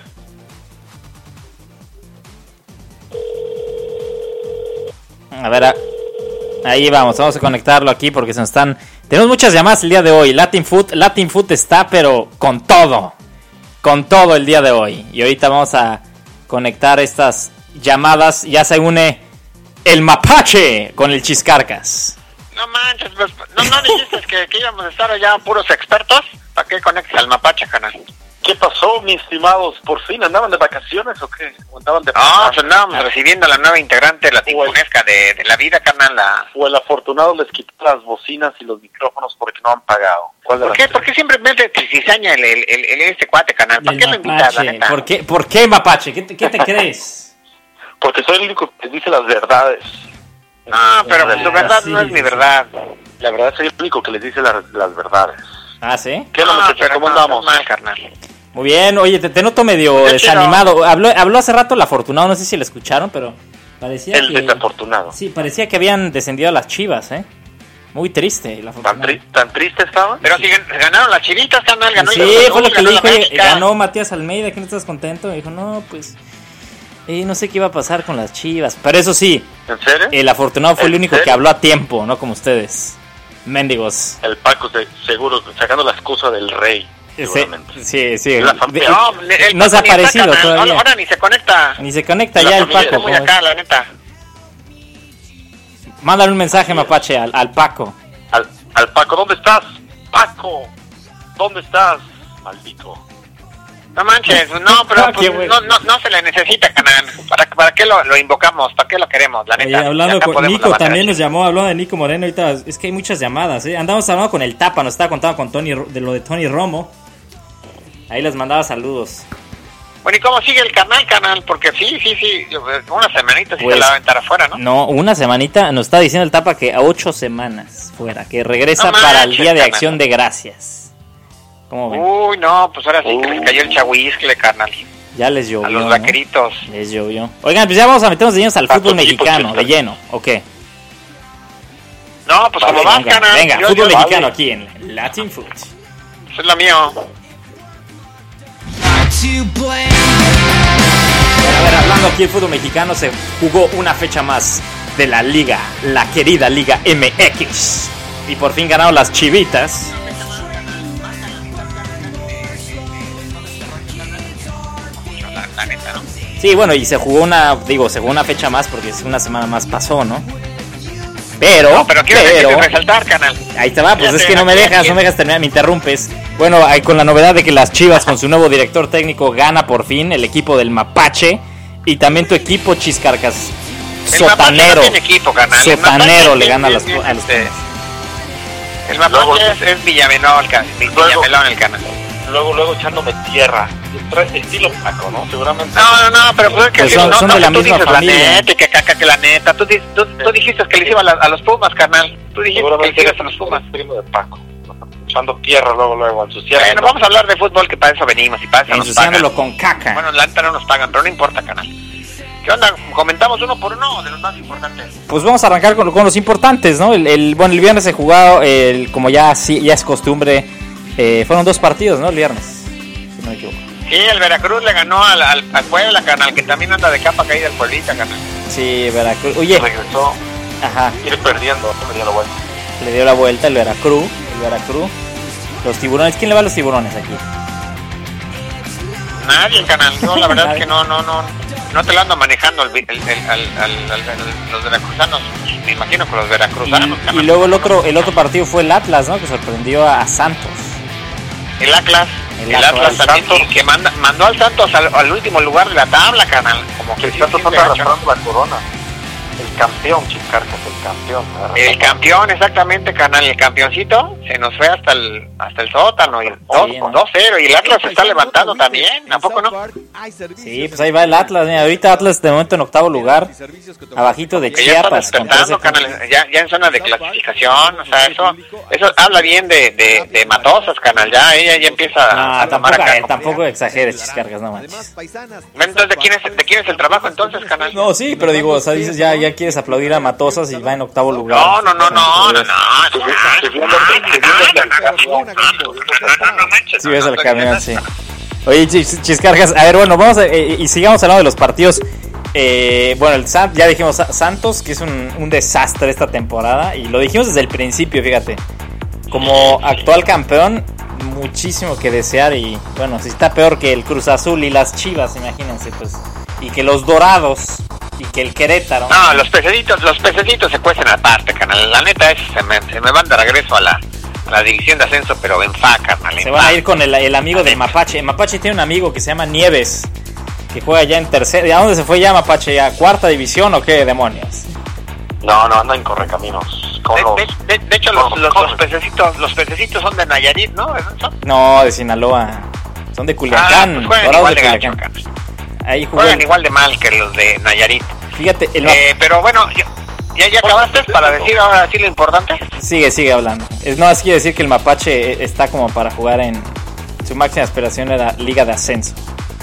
A ver, a- ahí vamos, vamos a conectarlo aquí porque se nos están... Tenemos muchas llamadas el día de hoy. Latin Food, Latin Food está pero con todo, con todo el día de hoy. Y ahorita vamos a conectar estas llamadas. Ya se une el Mapache con el Chiscarcas. no manches, pues, no, no dijiste que, que íbamos a estar allá puros expertos. ¿Para qué conectas al mapache, canal? ¿Qué pasó, mis estimados? ¿Por fin andaban de vacaciones o qué? ¿O andaban de No, pues andábamos recibiendo a la nueva integrante latifonesca de, de la vida, carnal. La... O el afortunado les quitó las bocinas y los micrófonos porque no han pagado? ¿Cuál de ¿Por las qué? tres? ¿Por qué siempre mete cizaña el, el, el, el este cuate, canal? ¿Para El qué lo invitas, la Mapache. neta? ¿Por qué, ¿Por qué, Mapache? ¿Qué te, qué te crees? Porque soy el único que les dice las verdades. No, pero pues, tu verdad no es mi verdad. La verdad soy el único que les dice las, las verdades. Ah, ¿sí? ¿Qué onda, No, muchachos? pero ¿Cómo no, andamos? estás mal, carnal. Muy bien, oye, te, te noto medio Qué desanimado. Habló, habló hace rato el afortunado, no sé si lo escucharon, pero parecía El que... desafortunado. Sí, parecía que habían descendido a las Chivas, ¿eh? Muy triste el ¿Tan, afortunado. tri- ¿Tan triste estaban? Pero si gan- ganaron las chivitas, carnal, ganó Sí, el Cruz fue lo Azul, que le ganó dijo, la oye, América. ganó Matías Almeida, ¿que no estás contento? Me dijo, no, pues, eh, no sé qué iba a pasar con las Chivas. Pero eso sí, ¿En serio? el afortunado fue el ¿En único serio? que habló a tiempo, no como ustedes, mendigos. El Paco, se- seguro, sacando la excusa del rey, Sí, seguramente. sí, sí. La De- familia. No, el no se ha Paco ni está, aparecido carnal. todavía. Ahora ni se conecta. Ni se conecta La ya el familia Paco. Está muy ¿cómo acá, es? la neta. Mándale un mensaje, Mapache, al, al Paco. Al, al Paco, ¿dónde estás? Paco, ¿dónde estás? Maldito. No manches, no, pero Ah, pues, qué bueno. no, no, no se le necesita, canal. ¿Para, para qué lo, lo invocamos? ¿Para qué lo queremos, la Oye, neta? hablando Acá con podemos Nico, levantar también aquí. nos llamó, hablando de Nico Moreno, ahorita es que hay muchas llamadas, ¿eh? Andamos hablando con el Tapa, nos estaba contando con Tony, Ro- de lo de Tony Romo. Ahí les mandaba saludos. Bueno, ¿y cómo sigue el canal, canal? Porque sí, sí, sí, una semanita sí Pues, se la va a aventar afuera, ¿no? No, una semanita, nos está diciendo el Tapa que a ocho semanas fuera, que regresa No para el manches, Día de carnal. Acción de Gracias. ¿Cómo ven? Uy, no, pues ahora sí que les cayó el chahuiscle, carnal. Ya les llovió, A los ¿no? vaqueritos. Les llovió. Oigan, pues ya vamos a meternos de llenos al A fútbol tus equipos, mexicano, sí, de sí. lleno, ¿o qué? No, pues como Vale, vas, venga, canal. venga, Yo- fútbol yo- mexicano vale. aquí en Latin Food. Eso es lo mío. A ver, hablando aquí del fútbol mexicano, se jugó una fecha más de la liga, la querida Liga M X. y por fin ganaron las Chivitas. La, la neta, ¿no? Sí, bueno, y se jugó una, digo, se jugó una fecha más porque una semana más pasó, ¿no? Pero, No, pero quiero pero, resaltar, canal. ahí te va, pues Fíjate, es que no me aquí- dejas, no me dejas terminar, me interrumpes. Bueno, ahí con la novedad de que las Chivas con su nuevo director técnico gana por fin el equipo del Mapache y también tu equipo, Chiscarcas, El Mapache sotanero, no tiene equipo, canal. El sotanero Mapache le es- gana a, es- las, es- a los este, Pumas. El Mapache es, es Villamelón, can- Villamelón el canal. Luego, luego echándome tierra. Estilo Paco, ¿no? Seguramente. No, no, no, pero pues es que Pues sí, son- no, son no, de la tú misma dices familia. la neta y que caca que la neta. Tú, di- tú, tú dijiste que les iba a, la- a los Pumas, carnal. Tú dijiste que Seguramente les ibas eres a los Pumas. primo de Paco. Echando tierra luego, luego, ensuciando. Bueno, vamos a hablar de fútbol, que para eso venimos y para eso nos pagan. Ensuciándolo con caca. Bueno, la neta no nos pagan, pero no importa, canal. ¿Qué onda? Comentamos uno por uno de los más importantes. Pues vamos a arrancar con, con los importantes, ¿no? El, el- bueno, el viernes se jugó, el, como ya, sí, ya es costumbre, eh, fueron dos partidos, ¿no? El viernes, si no me equivoco. Sí, el Veracruz le ganó al, al, al Puebla, canal, que también anda de capa caída el Pueblita, canal. Sí, Veracruz. Oye, Regresó, ajá, ir perdiendo, le dio la vuelta. le dio la vuelta el Veracruz, el Veracruz. Los tiburones, ¿quién le va a los tiburones aquí? Nadie, canal. No, la verdad Nadie. es que no, no, no. No te lo ando manejando el, el, el, el- al- al- al- los veracruzanos. Me imagino que los veracruzanos, Y, canal. y luego el otro, el otro partido fue el Atlas, ¿no? Que sorprendió a, a Santos. El Atlas. El El, Atlas, Atlas también, Santos. que manda, mandó al Santos al, al último lugar de la tabla, canal. Como que El sí, Santos sí, anda de gacho. arrastrando la corona. El campeón, Chiscarcas, el campeón. El campeón, exactamente, canal. El campeoncito se nos fue hasta el hasta el sótano. Y dos Sí, ¿no? dos cero. Y el Atlas se está levantando también. ¿A poco no? Sí, pues ahí va el Atlas. Mira, ahorita Atlas de momento en octavo lugar, abajito de Que ya está Chiapas. con despertando, trece canal, ya, ya en zona de clasificación, o sea, eso eso habla bien de, de, de Matosas, canal, ya ella ya empieza No, a tomar tampoco, acá. eh, tampoco exageres, Chiscarcas, no manches. Entonces, ¿de quién, es, ¿de quién es el trabajo entonces, canal? No, sí, pero digo, o sea, dices, ya, ya quieres aplaudir a Matosas y va en octavo lugar. No, no, no, no, no, no, Sí, ves el camión, sí. Oye, Chis- Chiscargas, a ver, bueno, vamos a, eh, y sigamos hablando de los partidos. Eh, bueno, el San- ya dijimos Sa- Santos, que es un, un desastre esta temporada, y lo dijimos desde el principio, fíjate. Como actual campeón, muchísimo que desear, y bueno, si está peor que el Cruz Azul y las Chivas, imagínense, pues. Y que los Dorados, y que el Querétaro. No, los pececitos, los pececitos se cuecen aparte, canal, la neta es, se me, se me van de regreso a la, a la división de ascenso, pero en fa, carnal, en Se van fa. a ir con el, el amigo del Mapache. El Mapache tiene un amigo que se llama Nieves, que juega ya en tercera. ¿A dónde se fue ya Mapache? ¿A cuarta división o qué demonios? No, no, anda en correcaminos. Con De, los... de- de- de hecho, los, los, los pececitos, los pececitos son de Nayarit, ¿no? ¿Son? No, de Sinaloa. Son de Culiacán. Ah, pues juegan Dorados igual de de gacho, Culiacán. canal. Ahí jugó. Juegan el- igual de mal que los de Nayarit. Fíjate, el Eh, pero bueno, ya, ya, ya acabaste para decir ahora sí lo importante. sigue, sigue hablando. Es no, es quiere decir que el Mapache eh, está como para jugar en. Su máxima aspiración era Liga de Ascenso.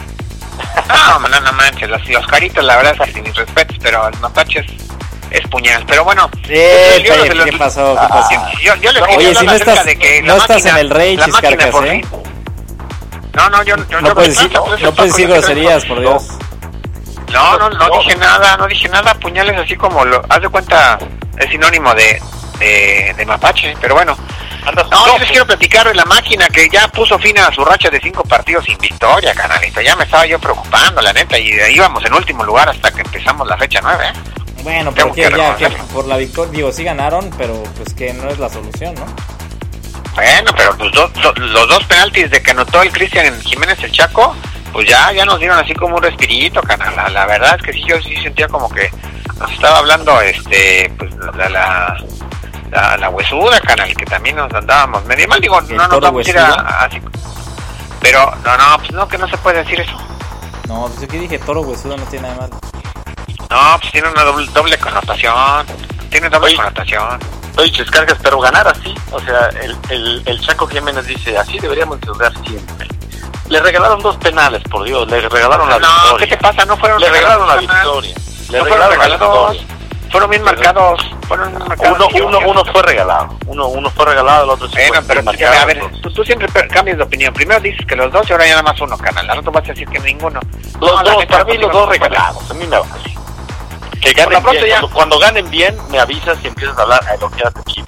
No, no, no manches, los, los caritos, la verdad es que sin mis respetos, pero el Mapache es, es puñal. Pero bueno, Eh, yo no se ¿qué, los- qué pasó? ¿Qué Ah, pasó? yo, yo les Oye, quería si hablar no acerca estás, de que no la estás máquina- en el Rey, la máquina Chiscarcas, por ¿eh? fin- No, no, yo, yo No yo- puedes decir, yo- no yo- puedes decir yo- groserías, por Dios. No, no, no dije nada, no dije nada, puñales así como lo, haz de cuenta, es sinónimo de, de, de Mapache, pero bueno. No, yo les quiero platicar de la máquina que ya puso fin a su racha de cinco partidos sin victoria, canalito. Ya me estaba yo preocupando, la neta, y íbamos en último lugar hasta que empezamos la fecha nueve, ¿eh? Bueno, pero Tengo que que ya que reconocerlo. por la victoria, digo, sí ganaron, pero pues que no es la solución, ¿no? Bueno, pero pues do- do- los dos penaltis de que anotó el Cristian Jiménez el Chaco, pues ya ya nos dieron así como un respirito, canal. La, la verdad es que sí, yo sí sentía como que nos estaba hablando, este, pues la la, la, la huesuda, canal, que también nos andábamos medio mal. Digo, ¿El no nos toro vamos a ir huesudo? a- así. Pero no, no, pues no, que no se puede decir eso. No, pues aquí dije toro huesudo, no tiene nada de malo. No, pues tiene una doble, doble connotación. Tiene doble Oye. connotación. Oye, Chiscargas, pero ganar así, o sea, el, el, el Chaco Jiménez dice, así deberíamos de jugar siempre. Le regalaron dos penales, por Dios, le regalaron la No, victoria. ¿qué te pasa? No fueron Le regalaron la canal. victoria. Le No fueron regalaron la regalados. victoria. Fueron bien marcados. Fueron bien marcados. Uno, uno, uno fue regalado. Uno, uno fue regalado, el otro sí Bueno, fue pero marcado. a ver, tú, tú siempre per- cambias de opinión. Primero dices que los dos y ahora ya nada más uno, canal. Al otro vas a decir que ninguno. Los No, la dos, neta, para mí los digo, dos no, regalados, a mí me vale. Que Por lo ganen pronto bien. ya- Cuando, cuando ganen bien, me avisas y empiezas a hablar, a elogiar a tus equipos.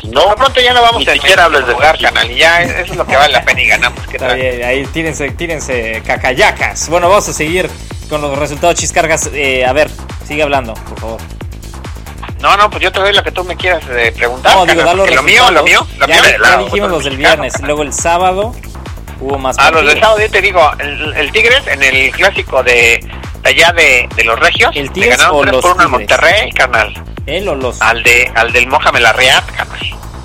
Si no, por pronto ya no vamos ni a siquiera hables de jugar, jugar, canal, y ya eso es lo que vale la pena y ganamos. ¿Qué Está tal? bien, ahí tírense, tírense cacayacas. Bueno, vamos a seguir con los resultados Chiscargas. Eh, a ver, sigue hablando, por favor. No, no, pues yo te doy lo que tú me quieras eh, preguntar. No, digo, canal, da los porque lo mío, lo mío, lo ya, mío ya de lado, dijimos los del viernes. Luego el sábado hubo más Ah, los partidos. del sábado yo te digo, el, el Tigres en el clásico de allá de, de los Regios, ¿El le Tigres ganaron o tres los por uno al Tigres? Monterrey, carnal. Él o los... Al de al del Mohamed Larreat, carnal.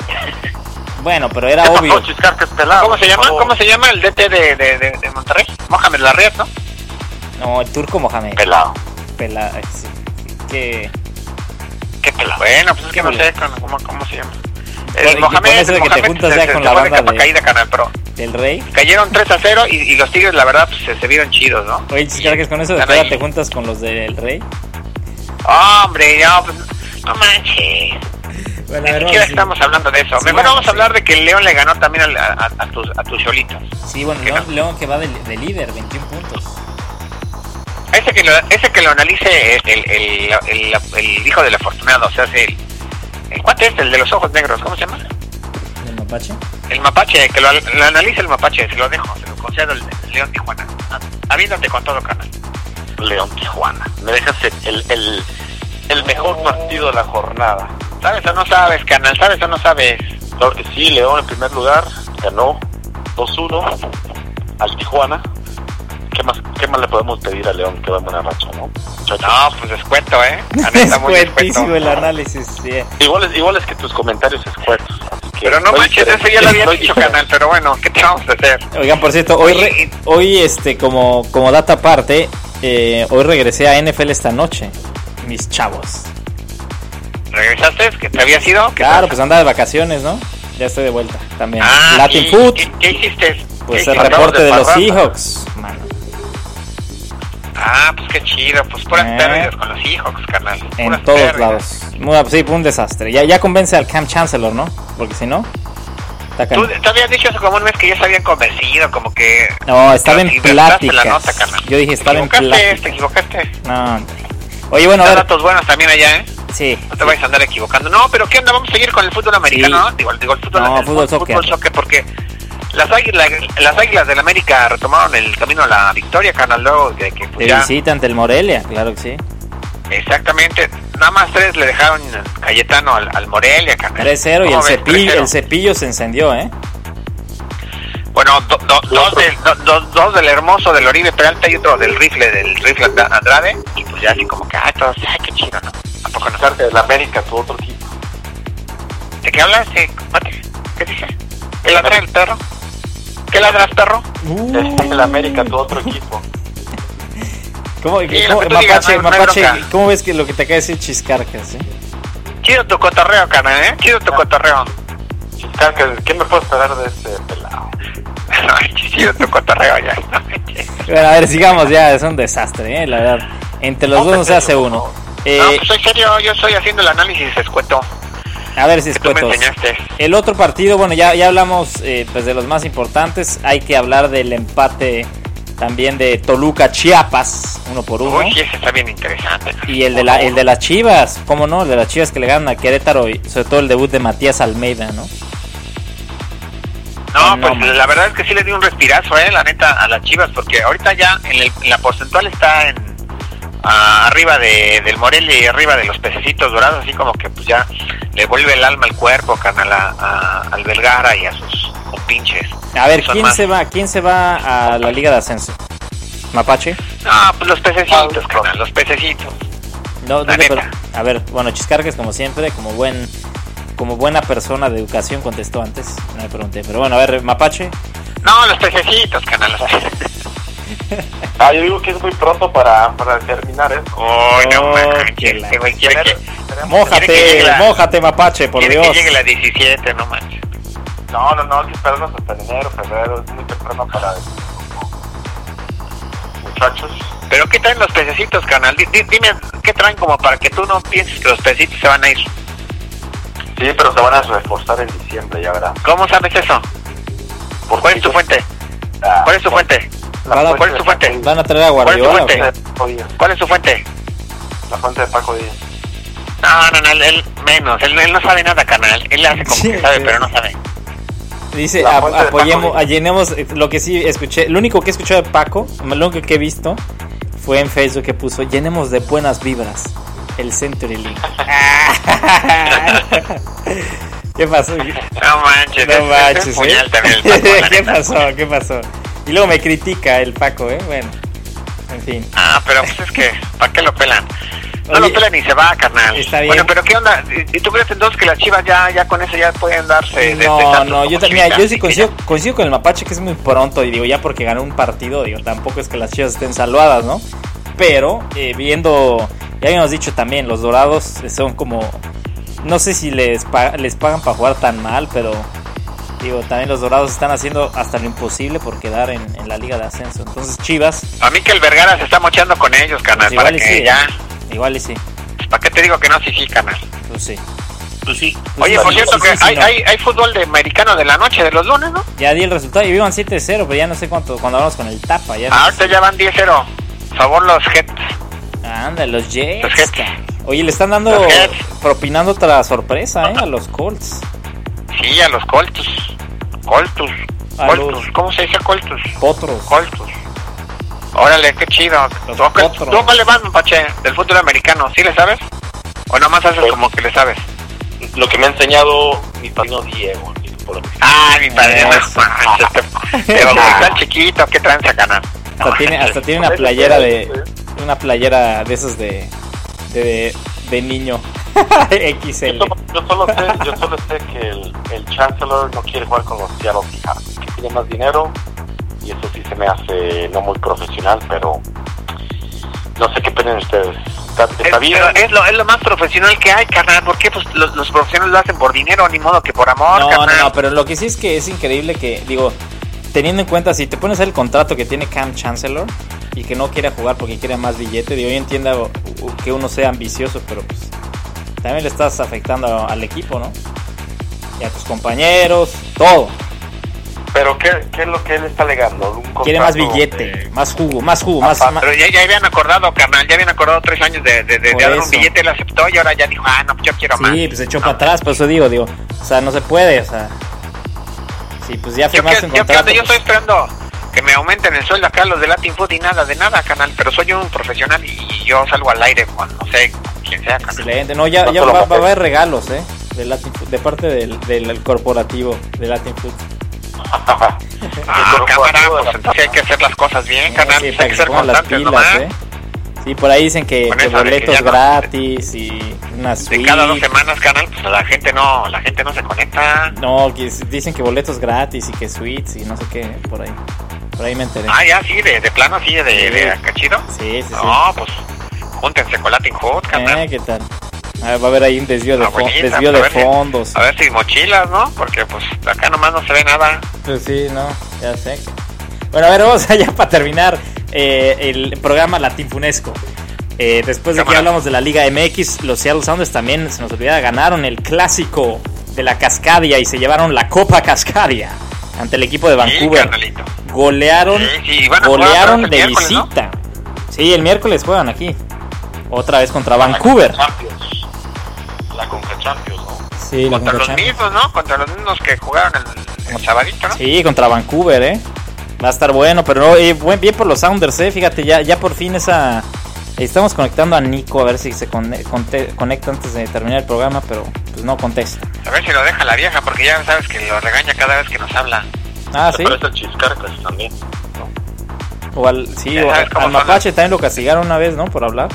Bueno, pero era ¿qué pasó, obvio. Chiscarcas pelado? ¿Cómo se llama? Por favor. ¿Cómo se llama el D T de, de, de, de Monterrey? Mohamed Larreat, ¿no? No, el turco Mohamed. Pelado. Pela... sí, que... ¿Qué pelado? Bueno, pues es que no sé cómo, cómo se llama. Con- El Mohamed, con eso de que te Mohamed juntas se- ya se- con se la fue de banda capa de- caída, canal, pero del Rey. cayeron tres a cero y, y los Tigres, la verdad, pues se, se vieron chidos, ¿no? Oye, Chiscargas, con eso de que Están ahora ahí. te juntas con los del Rey. Hombre, no, pues, no manches. Bueno, Ni a ver, siquiera vamos, estamos hablando de eso. Sí, Mejor vamos, vamos a sí. hablar de que el León le ganó también al- a, a, a tus a tus Cholitos. sí, bueno, ¿Qué León, no? León que va de, de líder, veintiún puntos. Ese que lo, ese que lo analice el, el, el, el, el hijo del afortunado, o sea, es el, el cuate este, el de los ojos negros, ¿cómo se llama? ¿El Mapache? El mapache, que lo, lo analice el mapache, se lo dejo, se lo concedo el, el León Tijuana. Aviéntate con todo, canal. León Tijuana. Me dejas el, el, el mejor partido de la jornada. ¿Sabes o no sabes, canal? ¿Sabes o no sabes? Claro que sí, León en primer lugar ganó dos uno al Tijuana. ¿Qué más, ¿Qué más le podemos pedir a León que va en buena racha, no? Muchachos. No, pues descuento, ¿eh? La neta, muy Descuentísimo el descuento. análisis, sí. Iguales, iguales que tus comentarios escuetos. así que Pero no soy manches, diferente, eso ya lo había soy dicho, diferente. canal, pero bueno, ¿qué te vamos a hacer? Oigan, por cierto, hoy, Oye, re- hoy este, como, como data aparte, eh, hoy regresé a N F L esta noche, mis chavos. ¿Regresaste? ¿Que te habías ido? ¿Qué Claro, pasa? pues anda de vacaciones, ¿no? Ya estoy de vuelta también. Ah, Latin ¿y Food, ¿qué, qué hiciste? pues ¿Qué el hiciste? reporte de los parranda. Seahawks, mano. Ah, pues qué chido, pues puras Eh. pérdidas con los Seahawks, carnal. En puras todos pérdidas. lados. Muy, sí, fue un desastre. Ya, ya convence al Cam Chancellor, ¿no? Porque si no, está Tú can- te habías dicho eso como un mes que ya se habían convencido, como que... No, estaba en que inventaste pláticas. la nota, carnal. Yo dije, estaba en ¿Te equivocaste? ¿Te pláticas. equivocaste? No. Oye, bueno, a Hay ver. datos buenos también allá, ¿eh? Sí. No te vayas a andar equivocando. No, pero ¿qué onda? Vamos a seguir con el fútbol americano, Sí. ¿no? Digo, digo, el fútbol, No, el fútbol fútbol, soccer. soccer, porque las águilas, las águilas del América retomaron el camino a la victoria, carnal, luego de que pues, De ya... visita ante el Morelia, claro que sí. Exactamente, nada más tres le dejaron Cayetano al, al Morelia, carnal. tres cero y el ¿Cómo ves? cepillo, tres cero. el cepillo se encendió, ¿eh? Bueno, do- do- dos, del, do- do- dos del Hermoso, del Oribe Peralta y otro del rifle, del rifle Andra- Andrade. Y pues ya así como que, ah, todos, ay, qué chido, ¿no? ¿A poco no? El América, tu otro equipo. ¿De qué hablas? ¿Qué, ¿Qué dice? ¿Qué ladra el perro? ¿Qué ladras, perro? El América, tu otro equipo. ¿Cómo, Sí, cómo- lo que tú Mapache, digas, no hay- no hay Mapache, bronca. ¿cómo ves que lo que te acaba de decir Chiscarcas, eh? Chido tu cotorreo, carnal, ¿eh? Chido tu cotorreo. Chiscarcas, ¿qué me puedo esperar de este pelado? Ay, chido tu cotorreo ya. Bueno, a ver, sigamos ya, es un desastre, eh, la verdad. Entre los dos no se hace uno. Eh, No, pues soy serio, yo estoy haciendo el análisis escueto. a ver si Que tú me escuetos. enseñaste. El otro partido, bueno, ya, ya hablamos eh, pues de los más importantes. Hay que hablar del empate también de Toluca Chiapas, uno por uno. Uy, sí, ese está bien interesante. Y el de la, el de las Chivas, ¿cómo no? El de las Chivas que le ganan a Querétaro y sobre todo el debut de Matías Almeida, ¿no? No, No, pues man. la verdad es que sí le di un respirazo, eh, la neta, a las Chivas, porque ahorita ya en, el- en la porcentual está en a- arriba de, del Morelia y arriba de los pececitos dorados, así como que pues ya le vuelve el alma al cuerpo, carnal, a, a- al Vergara y a sus pinches. A ver, ¿quién se va, quién se va a la Liga de Ascenso? ¿Mapache? No, pues los pececitos, carnal, los pececitos. No, La no, pero, neta. a ver, bueno, Chiscargas como siempre, como buen como buena persona de educación contestó antes, no me pregunté, pero bueno, a ver, Mapache. No, los pececitos, carnal. los- Ah, yo digo que es muy pronto para, para terminar eso. Uy, no Oh, manches, que la- este güey quiere que, quiere que Mójate, llegue la- mójate, Mapache, por quiere Dios. que llegue la diecisiete, no manches. No, no, no, hay que esperarnos hasta enero, febrero, es muy temprano para eso. Muchachos, Pero ¿qué traen los pececitos, canal? Di- di- Dime, ¿qué traen como para que tú no pienses que los pececitos se van a ir? sí, pero se van a reforzar en diciembre, ya verás. ¿Cómo sabes eso? ¿Por ¿Cuál es tu fuente? Ah, ¿Cuál es tu fuente? Van a- ¿Cuál es tu fuente? ¿Van a traer a ¿Cuál es tu Guardiola? ¿o fuente? qué? de Paco Díaz, ¿Cuál es tu fuente? la fuente de Paco Díaz. No, no, no, él, él menos, él, él no sabe nada, carnal. Él hace como Sí, que sabe, sí. pero no sabe. Dice, La a- fuente de apoyemos, Paco. llenemos, lo que sí escuché, lo único que he escuchado de Paco, lo único que he visto fue en Facebook que puso, llenemos de buenas vibras el Century Link. ¿Qué pasó? No manches, No es- es manches, un ¿eh? puñal también el Paco, la ¿Qué neta. pasó? ¿Qué pasó? Y luego me critica el Paco, ¿eh? Bueno, en fin. Ah, pero pues es que, ¿para qué lo pelan? No Oye, lo pelan ni se va, carnal. está bien. Bueno, pero ¿qué onda? ¿Y y tú crees entonces que las Chivas ya, ya con eso ya pueden darse de, de No, tantos no, yo como también, mira, Chivas? yo sí coincido, coincido con el Mapache que es muy pronto y digo, ya porque ganó un partido, digo, tampoco es que las Chivas estén salvadas, ¿no? Pero, eh, viendo, ya habíamos dicho también, los Dorados son como, no sé si les, pa- les pagan para jugar tan mal, pero digo, también los Dorados están haciendo hasta lo imposible por quedar en, en la Liga de Ascenso. Entonces Chivas, A mí que el Vergara se está mochando con ellos, carnal, pues para igual y que sí, ya... ¿eh? igual y sí, ¿Para qué te digo que no? Sí, sí, carnal. pues sí. Pues sí. Pues Oye, sí, por sí, cierto, sí, que sí, sí, hay, no. hay, hay fútbol de americano de la noche, de los lunes, ¿no? Ya di el resultado y iban siete cero, pero ya no sé cuánto, cuando hablamos con el Tapa, ya no Ah, sé ahorita si- ya van diez cero. Favor los Jets. Anda, los Jets. Los Jets. ca- Oye, le están dando, Los Jets. propinando otra sorpresa, ¿eh? A los Colts. Sí, a los Coltos. Coltos. A Coltos. los- ¿Cómo se dice Coltos? Potros. Coltos. Órale, qué chido. Los ¿Tú, qué- Potros. ¿Tú cuál le vas, Pache? Del fútbol americano, ¿sí le sabes? ¿O nomás haces Pues- como que le sabes? Lo que me ha enseñado mi padrino Diego. mi por- Ah, mi padre, no Eso. manches, te- Pero que tan chiquito, qué tranza, canal. Hasta tiene, hasta tiene una playera de. Una playera de esos de. De, de niño. X Yo L. solo, yo solo sé, yo solo sé que el, el Chancellor no quiere jugar con los Seattle Seahawks, que tiene más dinero y eso sí se me hace no muy profesional, pero no sé qué opinan ustedes. Está, está Es, bien. pero es, lo, es lo más profesional que hay, carnal. ¿Por qué? Pues los, los profesionales lo hacen por dinero, ni modo que por amor, No, no, carnal. no, pero lo que sí es que es increíble que, digo, teniendo en cuenta, si te pones el contrato que tiene Cam Chancellor y que no quiere jugar porque quiere más billete, digo, yo entiendo que uno sea ambicioso, pero pues también le estás afectando al equipo, ¿no? Y a tus compañeros, todo. Pero ¿qué, ¿qué es lo que él está alegando? ¿Un Quiere más contrato billete, de- más jugo, más jugo, más... Aparte, más- Pero ya, ya habían acordado, carnal, ya habían acordado tres años de, de, de, Por de dar un eso. billete, él aceptó y ahora ya dijo, ah, no, pues yo quiero más. Sí, pues se echó para atrás, por eso digo, digo, o sea, no se puede, o sea... Sí, pues ya Yo, firmaste que, un yo, que contrato. ando, yo estoy pues, esperando que me aumenten el sueldo acá los de Latin Food y nada, de nada, canal, pero soy un profesional y yo salgo al aire con, no sé, quién sea, canal. excelente, no, ya, No ya solo va, va a papel. haber regalos, ¿eh? De, Latin Food, de parte del, del corporativo de Latin Food. Ah, cámara, pues entonces hay que hacer las cosas bien, canal, Sí, pues para hay que que se ser pongan las constantes pilas, nomás. ¿eh? Sí, por ahí dicen que, Con que eso de que boletos ya no- gratis y una De suite. cada dos semanas, canal, pues la gente no, la gente no se conecta. No, que s- dicen que boletos gratis y que suites y no sé qué, por ahí. Por ahí me enteré. Ah, ya, sí, de, de plano, sí, de, de acá chido. Sí, sí, sí. No, pues, júntense con Latin Food, canal. Eh, ¿qué tal? A ver, va a haber ahí un desvío de, Ah, fo- bonita, desvío a de ver si- fondos. A ver si mochilas, ¿no? Porque, pues, acá nomás no se ve nada. Pues sí, no, ya sé. Bueno, a ver, vamos allá para terminar eh, el programa Latinfunesco. Eh, después de que Cámara. hablamos de la Liga M X, los Seattle Sounders también, se nos olvidaba, ganaron el clásico de la Cascadia y se llevaron la Copa Cascadia ante el equipo de Sí, Vancouver. carnalito. Golearon, Sí, sí, van a jugar golearon otra vez de el miércoles, ¿no? visita. Sí, el miércoles juegan aquí. Otra vez contra Vancouver. La Champions. La Conca Champions, ¿no? Sí, la Contra Conca los Champions. mismos, ¿no? Contra los mismos que jugaron el, el sabadito, ¿no? Sí, contra Vancouver, ¿eh? Va a estar bueno, pero no, eh, buen, bien por los Sounders, ¿eh? Fíjate, ya, ya por fin esa... Estamos conectando a Nico a ver si se conne- conte- conecta antes de terminar el programa, pero pues no contesta. A ver si lo deja la vieja, porque ya sabes que lo regaña cada vez que nos habla. Ah, Se sí. parece al Chiscarcas también, ¿no? O al, sí, Ya o sabes al, cómo al son Mapache también lo castigaron una vez, ¿no? Por hablar.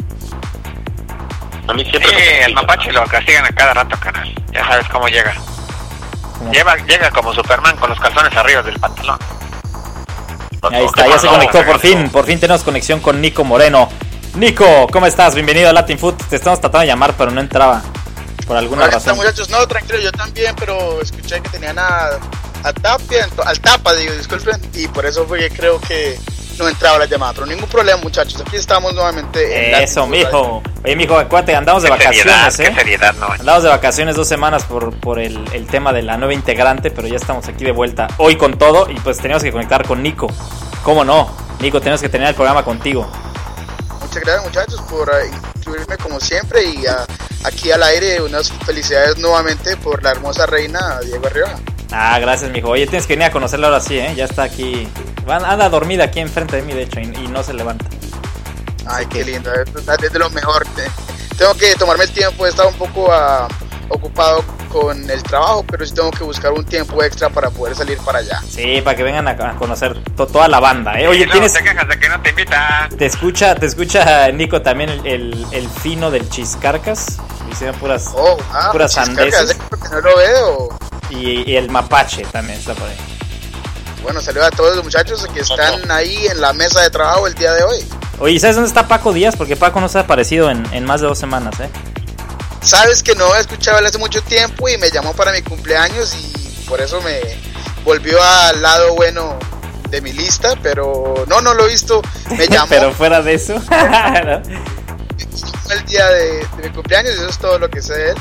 A mí Sí, siempre me el castigan, mapache ¿no? lo castigan a cada rato, canal. Ya sabes cómo llega. Como- Lleva, llega como Superman con los calzones arriba del pantalón. Ahí está, ya se No, conectó por no. fin. Por fin tenemos conexión con Nico Moreno. Nico, ¿cómo estás? Bienvenido a Latin Food. Te estamos tratando de llamar, pero no entraba. Por alguna Hola, ¿qué tal, razón. muchachos? No, tranquilo, yo también, pero escuché que tenían a, a Tapia, ento- al Tapa, digo, disculpen, y por eso fue que creo que no entraba la llamada, pero ningún problema, muchachos, aquí estamos nuevamente. en Eso, Latin Food Radio. mijo. Oye, mijo, acuérdate, andamos de Qué seriedad, vacaciones, qué ¿eh? seriedad, no. Andamos de vacaciones dos semanas por, por el, el tema de la nueva integrante, pero ya estamos aquí de vuelta hoy con todo y pues teníamos que conectar con Nico. ¿Cómo no? Nico, tenemos que terminar el programa contigo. Muchas gracias, muchachos, por uh, incluirme como siempre y uh, aquí al aire. Unas felicidades nuevamente por la hermosa reina Diego Rioja. Ah, gracias, mijo. Oye, tienes que venir a conocerla ahora sí, ¿eh? Ya está aquí. Anda dormida aquí enfrente de mí, de hecho, y, y no se levanta. Ay, qué lindo. Es de lo mejor. Tengo que tomarme el tiempo. He estado un poco uh, ocupado con el trabajo, pero sí tengo que buscar un tiempo extra para poder salir para allá. Sí, para que vengan a, a conocer to, toda la banda, ¿eh? Oye, sí, tienes... No te quejas de que no te invitan. Te escucha, te escucha Nico también el, el, el fino del Chiscarcas. Hicieron puras, oh, ah, puras sandeces. No lo veo. Y, y el Mapache también está por ahí. Bueno, saludos a todos los muchachos que están ahí en la mesa de trabajo el día de hoy. Oye, ¿sabes dónde está Paco Díaz? Porque Paco no se ha aparecido en, en más de dos semanas, ¿eh? Sabes que no he escuchado él hace mucho tiempo y me llamó para mi cumpleaños y por eso me volvió al lado bueno de mi lista, pero no, no lo he visto, me llamó. Pero fuera de eso. El día de, de mi cumpleaños y eso es todo lo que sé de él.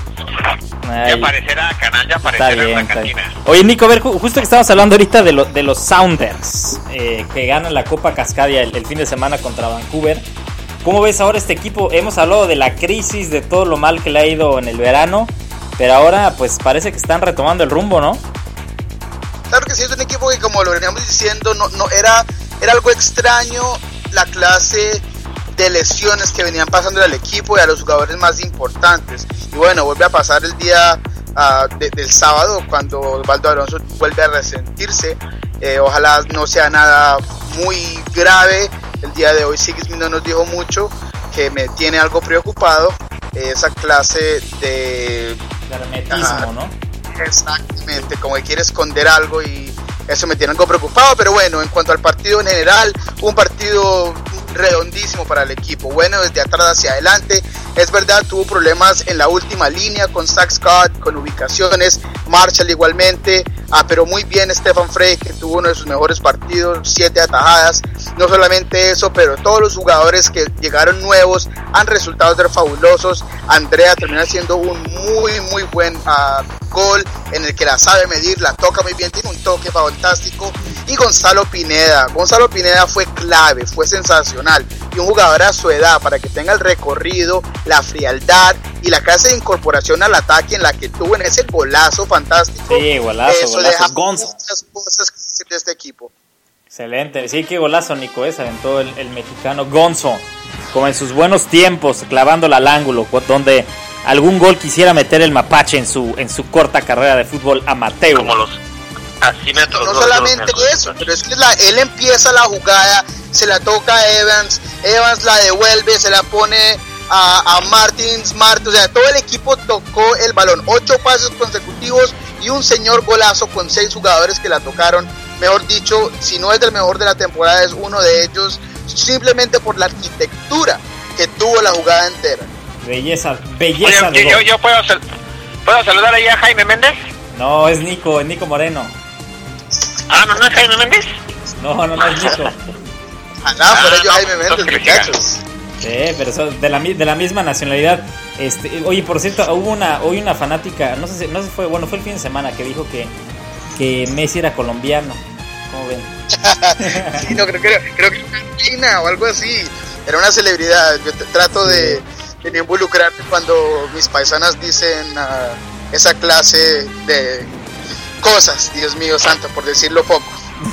Ay, ya aparecerá, canal, ya aparecerá bien, en la cantina. Oye, Nico, a ver, justo que estamos hablando ahorita de, lo, de los Sounders, eh, que ganan la Copa Cascadia el, el fin de semana contra Vancouver. ¿Cómo ves ahora este equipo? Hemos hablado de la crisis, de todo lo mal que le ha ido en el verano, pero ahora pues parece que están retomando el rumbo, ¿no? Claro que sí, es un equipo que, como lo veníamos diciendo, no, no era, era algo extraño la clase de lesiones que venían pasando al equipo y a los jugadores más importantes. Y bueno, vuelve a pasar el día uh, de, del sábado, cuando Osvaldo Alonso vuelve a resentirse. Eh, ojalá no sea nada muy grave. El día de hoy Sigismundo nos dijo mucho, que me tiene algo preocupado, eh, esa clase de... de hermetismo, uh, ¿no? Exactamente, como que quiere esconder algo y eso me tiene algo preocupado. Pero bueno, en cuanto al partido en general, un partido redondísimo para el equipo, bueno desde atrás hacia adelante. Es verdad, tuvo problemas en la última línea con Zach Scott, con ubicaciones, Marshall igualmente, ah, pero muy bien Stefan Frey, que tuvo uno de sus mejores partidos, siete atajadas. No solamente eso, pero todos los jugadores que llegaron nuevos han resultado ser fabulosos. Andrea termina siendo un muy muy buen uh, gol en el que la sabe medir, la toca muy bien, tiene un toque fantástico. Y Gonzalo Pineda, Gonzalo Pineda fue clave, fue sensacional, y un jugador a su edad, para que tenga el recorrido, la frialdad y la clase de incorporación al ataque en la que tuvo en ese golazo fantástico. Sí, golazo, eso golazo. deja Gonzo. muchas cosas de este equipo. Excelente, sí, qué golazo, Nico, ese aventó el, el mexicano Gonzo, como en sus buenos tiempos, clavándola al ángulo, donde algún gol quisiera meter el Mapache en su en su corta carrera de fútbol amateur. Como los así metros. No, no solamente eso, pero es que la, él empieza la jugada, se la toca a Evans, Evans la devuelve, se la pone a, a Martins, Martins, o sea, todo el equipo tocó el balón, ocho pases consecutivos y un señor golazo con seis jugadores que la tocaron. Mejor dicho, si no es el mejor de la temporada, es uno de ellos, simplemente por la arquitectura que tuvo la jugada entera. Belleza, belleza. Oye, de yo, yo puedo, sal- puedo saludar ahí a Jaime Méndez. No, es Nico, es Nico Moreno. Ah, no, no es Jaime Méndez. No, no, no es Nico. Ah, no, pero Ah, yo no, Jaime Méndez, muchachos. Sí, pero son de la, de la misma nacionalidad. Este, oye, por cierto, hubo una, hoy una fanática, no sé si, no sé si fue, bueno, fue el fin de semana que dijo que, que Messi era colombiano. ¿Cómo ven? Sí, no, creo, creo, creo que era una reina o algo así. Era una celebridad. Yo t- trato de, de no involucrarme cuando mis paisanas dicen uh, esa clase de cosas, Dios mío santo, por decirlo poco.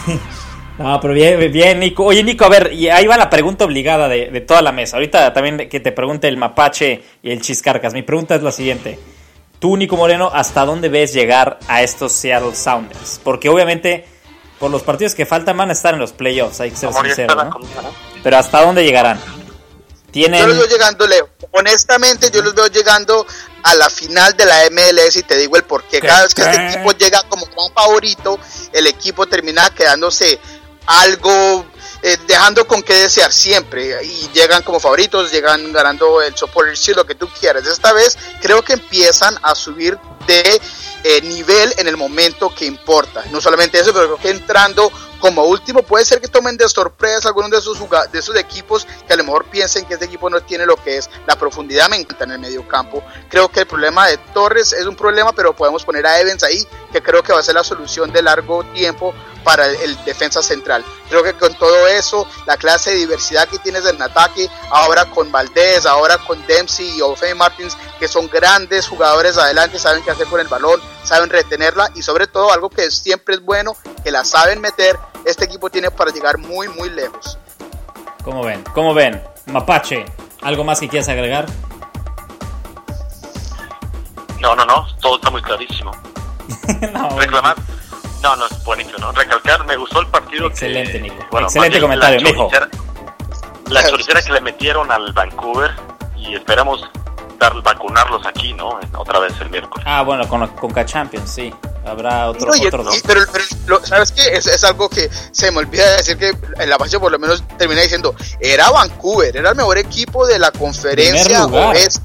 No, pero bien, bien, Nico. Oye, Nico, a ver, y ahí va la pregunta obligada de, de toda la mesa. Ahorita también que te pregunte el Mapache y el Chiscarcas. Mi pregunta es la siguiente. Tú, Nico Moreno, ¿hasta dónde ves llegar a estos Seattle Sounders? Porque obviamente, por los partidos que faltan, van a estar en los playoffs, hay que ser sinceros, ¿no? Pero ¿hasta dónde llegarán? ¿Tienen... Yo los veo llegando, Leo. Honestamente, yo los veo llegando a la final de la M L S y te digo el porqué. Cada vez que este equipo llega como gran favorito, el equipo termina quedándose algo, eh, dejando con qué desear siempre, y llegan como favoritos, llegan ganando el Supporter Shield, lo que tú quieras. Esta vez creo que empiezan a subir de eh, nivel en el momento que importa. No solamente eso, pero creo que entrando Como último, puede ser que tomen de sorpresa algunos de esos, jugad- de esos equipos que a lo mejor piensen que este equipo no tiene lo que es la profundidad. Me encanta en el medio campo. Creo que el problema de Torres es un problema, pero podemos poner a Evans ahí, que creo que va a ser la solución de largo tiempo para el, el defensa central. Creo que con todo eso, la clase de diversidad que tienes en ataque, ahora con Valdés, ahora con Dempsey y Ofe Martins, que son grandes jugadores adelante, saben qué hacer con el balón, saben retenerla, y sobre todo algo que siempre es bueno, que la saben meter. Este equipo tiene para llegar muy muy lejos. ¿Cómo ven? ¿Cómo ven? Mapache, ¿algo más que quieras agregar? No, no, no, todo está muy clarísimo. no, Reclamar, no, no, es buenísimo, ¿no? Recalcar, me gustó el partido. Excelente, que, Nico. Bueno, Excelente comentario, la mijo. choricera, la choricera que le metieron al Vancouver, y esperamos dar, vacunarlos aquí, ¿no? Otra vez el miércoles. Ah, bueno, con Conca Champions, sí. Habrá otro, Oye, otros dos. y, pero, pero lo, ¿sabes qué? Es, es algo que se me olvida decir, que en la base por lo menos termina diciendo, era Vancouver, era el mejor equipo de la conferencia oeste.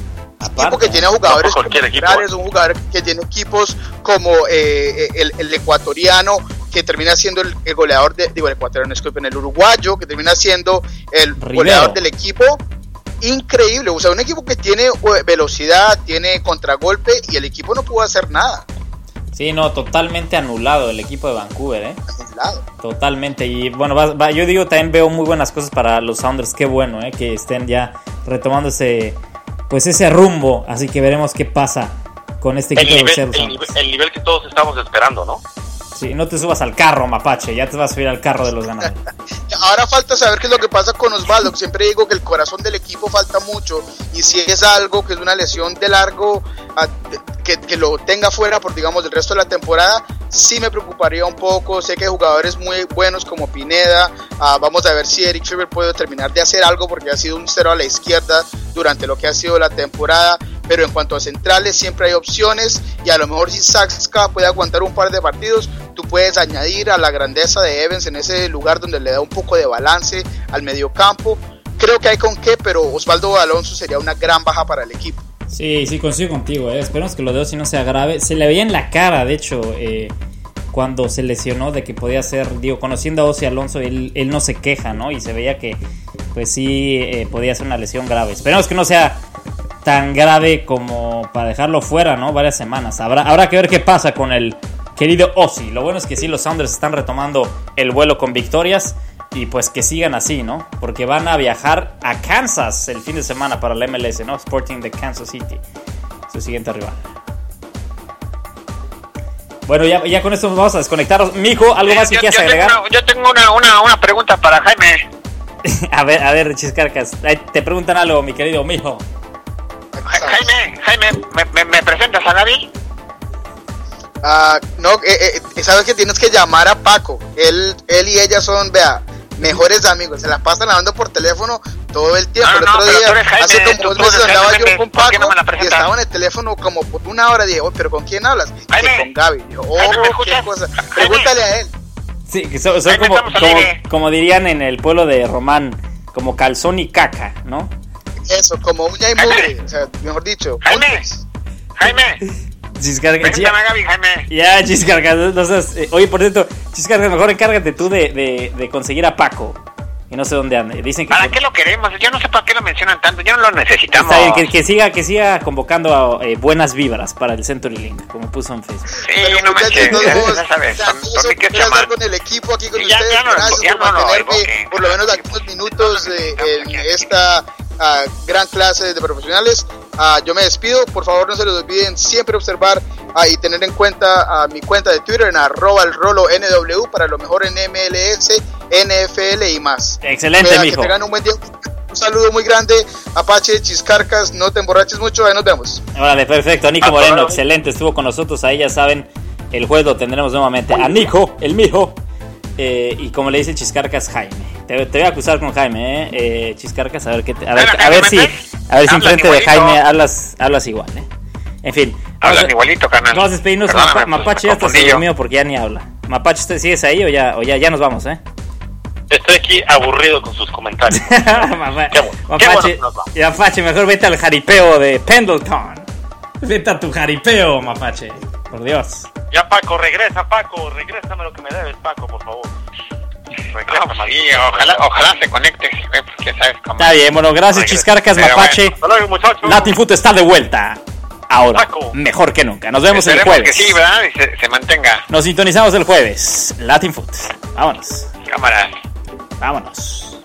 Un equipo que tiene jugadores no, generales, un jugador que tiene equipos como eh, el, el ecuatoriano, que termina siendo el, el goleador de, digo el ecuatoriano, disculpen, el uruguayo, que termina siendo el Rivero. goleador del equipo. Increíble, o sea, un equipo que tiene velocidad, tiene contragolpe, y el equipo no pudo hacer nada. Sí, no, totalmente anulado el equipo de Vancouver, ¿eh? Anulado. Totalmente, y bueno, va, va, yo digo, también veo muy buenas cosas para los Sounders, qué bueno, ¿eh? Que estén ya retomando ese, pues ese rumbo, así que veremos qué pasa con este equipo el de los nivel, Seattle el, Sounders. nivel, el nivel que todos estamos esperando, ¿no? Sí, no te subas al carro, Mapache, ya te vas a subir al carro de los ganadores. Ahora falta saber qué es lo que pasa con Osvaldo. Siempre digo que el corazón del equipo falta mucho, y si es algo que es una lesión de largo, que, que lo tenga fuera por, digamos, el resto de la temporada, sí me preocuparía un poco. Sé que hay jugadores muy buenos como Pineda. Uh, vamos a ver si Eric Schreiber puede terminar de hacer algo, porque ha sido un cero a la izquierda durante lo que ha sido la temporada. Pero en cuanto a centrales, siempre hay opciones, y a lo mejor si Saska puede aguantar un par de partidos, tú puedes añadir a la grandeza de Evans en ese lugar donde le da un poco de balance al mediocampo. Creo que hay con qué, pero Osvaldo Alonso sería una gran baja para el equipo. Sí, sí, coincido contigo, eh. Esperemos que lo de Ozzy no sea grave. Se le veía en la cara, de hecho, eh, cuando se lesionó, de que podía ser, digo, conociendo a Ozzy Alonso, él, él no se queja, ¿no? Y se veía que, pues sí, eh, podía ser una lesión grave. Esperemos que no sea tan grave como para dejarlo fuera, ¿no? Varias semanas. Habrá, habrá que ver qué pasa con el querido Ozzy. Lo bueno es que sí, los Sounders están retomando el vuelo con victorias, y pues que sigan así, ¿no? Porque van a viajar a Kansas el fin de semana para la M L S, ¿no? Sporting de Kansas City, su siguiente rival. Bueno, ya, ya con esto nos vamos a desconectarnos. Mijo, ¿algo más que yo, quieras yo agregar? Tengo una, yo tengo una, una, una pregunta para Jaime. a ver, a ver, Chiscarcas, te preguntan algo, mi querido mijo. Jaime, Jaime, ¿me, me, me presentas a Gaby? Uh, no, eh, eh, sabes que tienes que llamar a Paco. Él, él y ella son, vea, mejores amigos. Se la pasan hablando por teléfono todo el tiempo. No, el no, otro pero día, tú eres Jaime, hace como tú- dos tú meses eres andaba Jaime, yo con ¿por qué Paco no me la y presentas? estaba en el teléfono como por una hora. Dije, oh, pero ¿con quién hablas? Jaime, Que con Gaby. Dijo, oh, Jaime, ¿me qué escuchas? cosa. Jaime. Pregúntale a él. Sí, que son, son Jaime, como, estamos al como, aire. como dirían en el pueblo de Román, como calzón y caca, ¿no? Eso, como uña y Jaime. mugre. O sea, mejor dicho. Jaime, juntos. Jaime, Chiscarcas, preséntame a Gaby, Jaime. ya, Chiscarcas, no, no seas- eh, oye, por cierto, Chiscarcas, mejor encárgate tú de, de, de conseguir a Paco. Y no sé dónde anda. Dicen que ¿Para qué lo queremos? Yo no sé para qué lo mencionan tanto, ya no lo necesitamos. Está bien, que, que siga, que siga convocando a, eh, buenas vibras para el Century Link, como puso en Facebook. Sí, Pero no muchachos, manches, no, ya, no, ya sabes, ya, son, eso son que quería llaman. estar con el equipo aquí con Ya- ustedes. ya no lo- Gracias ya por no lo mantenerme evoquen. por lo menos algunos minutos eh, en esta ah, gran clase de profesionales. Ah, yo me despido. Por favor, no se les olviden siempre observar ah, y tener en cuenta ah, mi cuenta de Twitter en arroba el rolo N W para lo mejor en M L S, N F L y más. Excelente, Vea, mijo. que tengan un buen día. Un saludo muy grande. Apache, Chiscarcas, no te emborraches mucho. Ahí nos vemos. Órale, perfecto. Nico Ah, Moreno, claro. excelente. Estuvo con nosotros ahí, ya saben. El jueves lo tendremos nuevamente. A Nico, el mijo. Eh, y como le dice Chiscarcas, Jaime. Te, te voy a acusar con Jaime, ¿eh? eh Chiscarcas, a ver, qué te- a ver, Hola, a ver Jaime, si, ¿me a ver si Hablan enfrente de igualito. Jaime hablas, hablas igual, ¿eh? En fin. Hablan vamos a- igualito, carnal. Vamos a despedirnos. Perdóname, Mapa- pues, Mapache me ya está confundí yo. dormido porque ya ni habla. Mapache, ¿usted sigues ahí o ya, o ya, ya nos vamos, eh? Estoy aquí aburrido con sus comentarios. Mapa- Qué bueno, qué Mapache, bueno que nos vamos. Mapache, mejor vete al jaripeo de Pendleton. Vete a tu jaripeo, Mapache. Por Dios. Ya, Paco, regresa, Paco, regrésame lo que me debes, Paco, por favor. Pues no, sí, ojalá, ojalá se conecte, güey, porque sabes cómo. Está bien, bueno, gracias Chiscarcas Mapache. Bueno. Muchachos. Latin Foot está de vuelta. Ahora, mejor que nunca. Nos vemos Esperemos el jueves. que sí, ¿verdad? Y se, se mantenga. Nos sintonizamos el jueves. Latin Foot. Vámonos. Cámaras. Vámonos.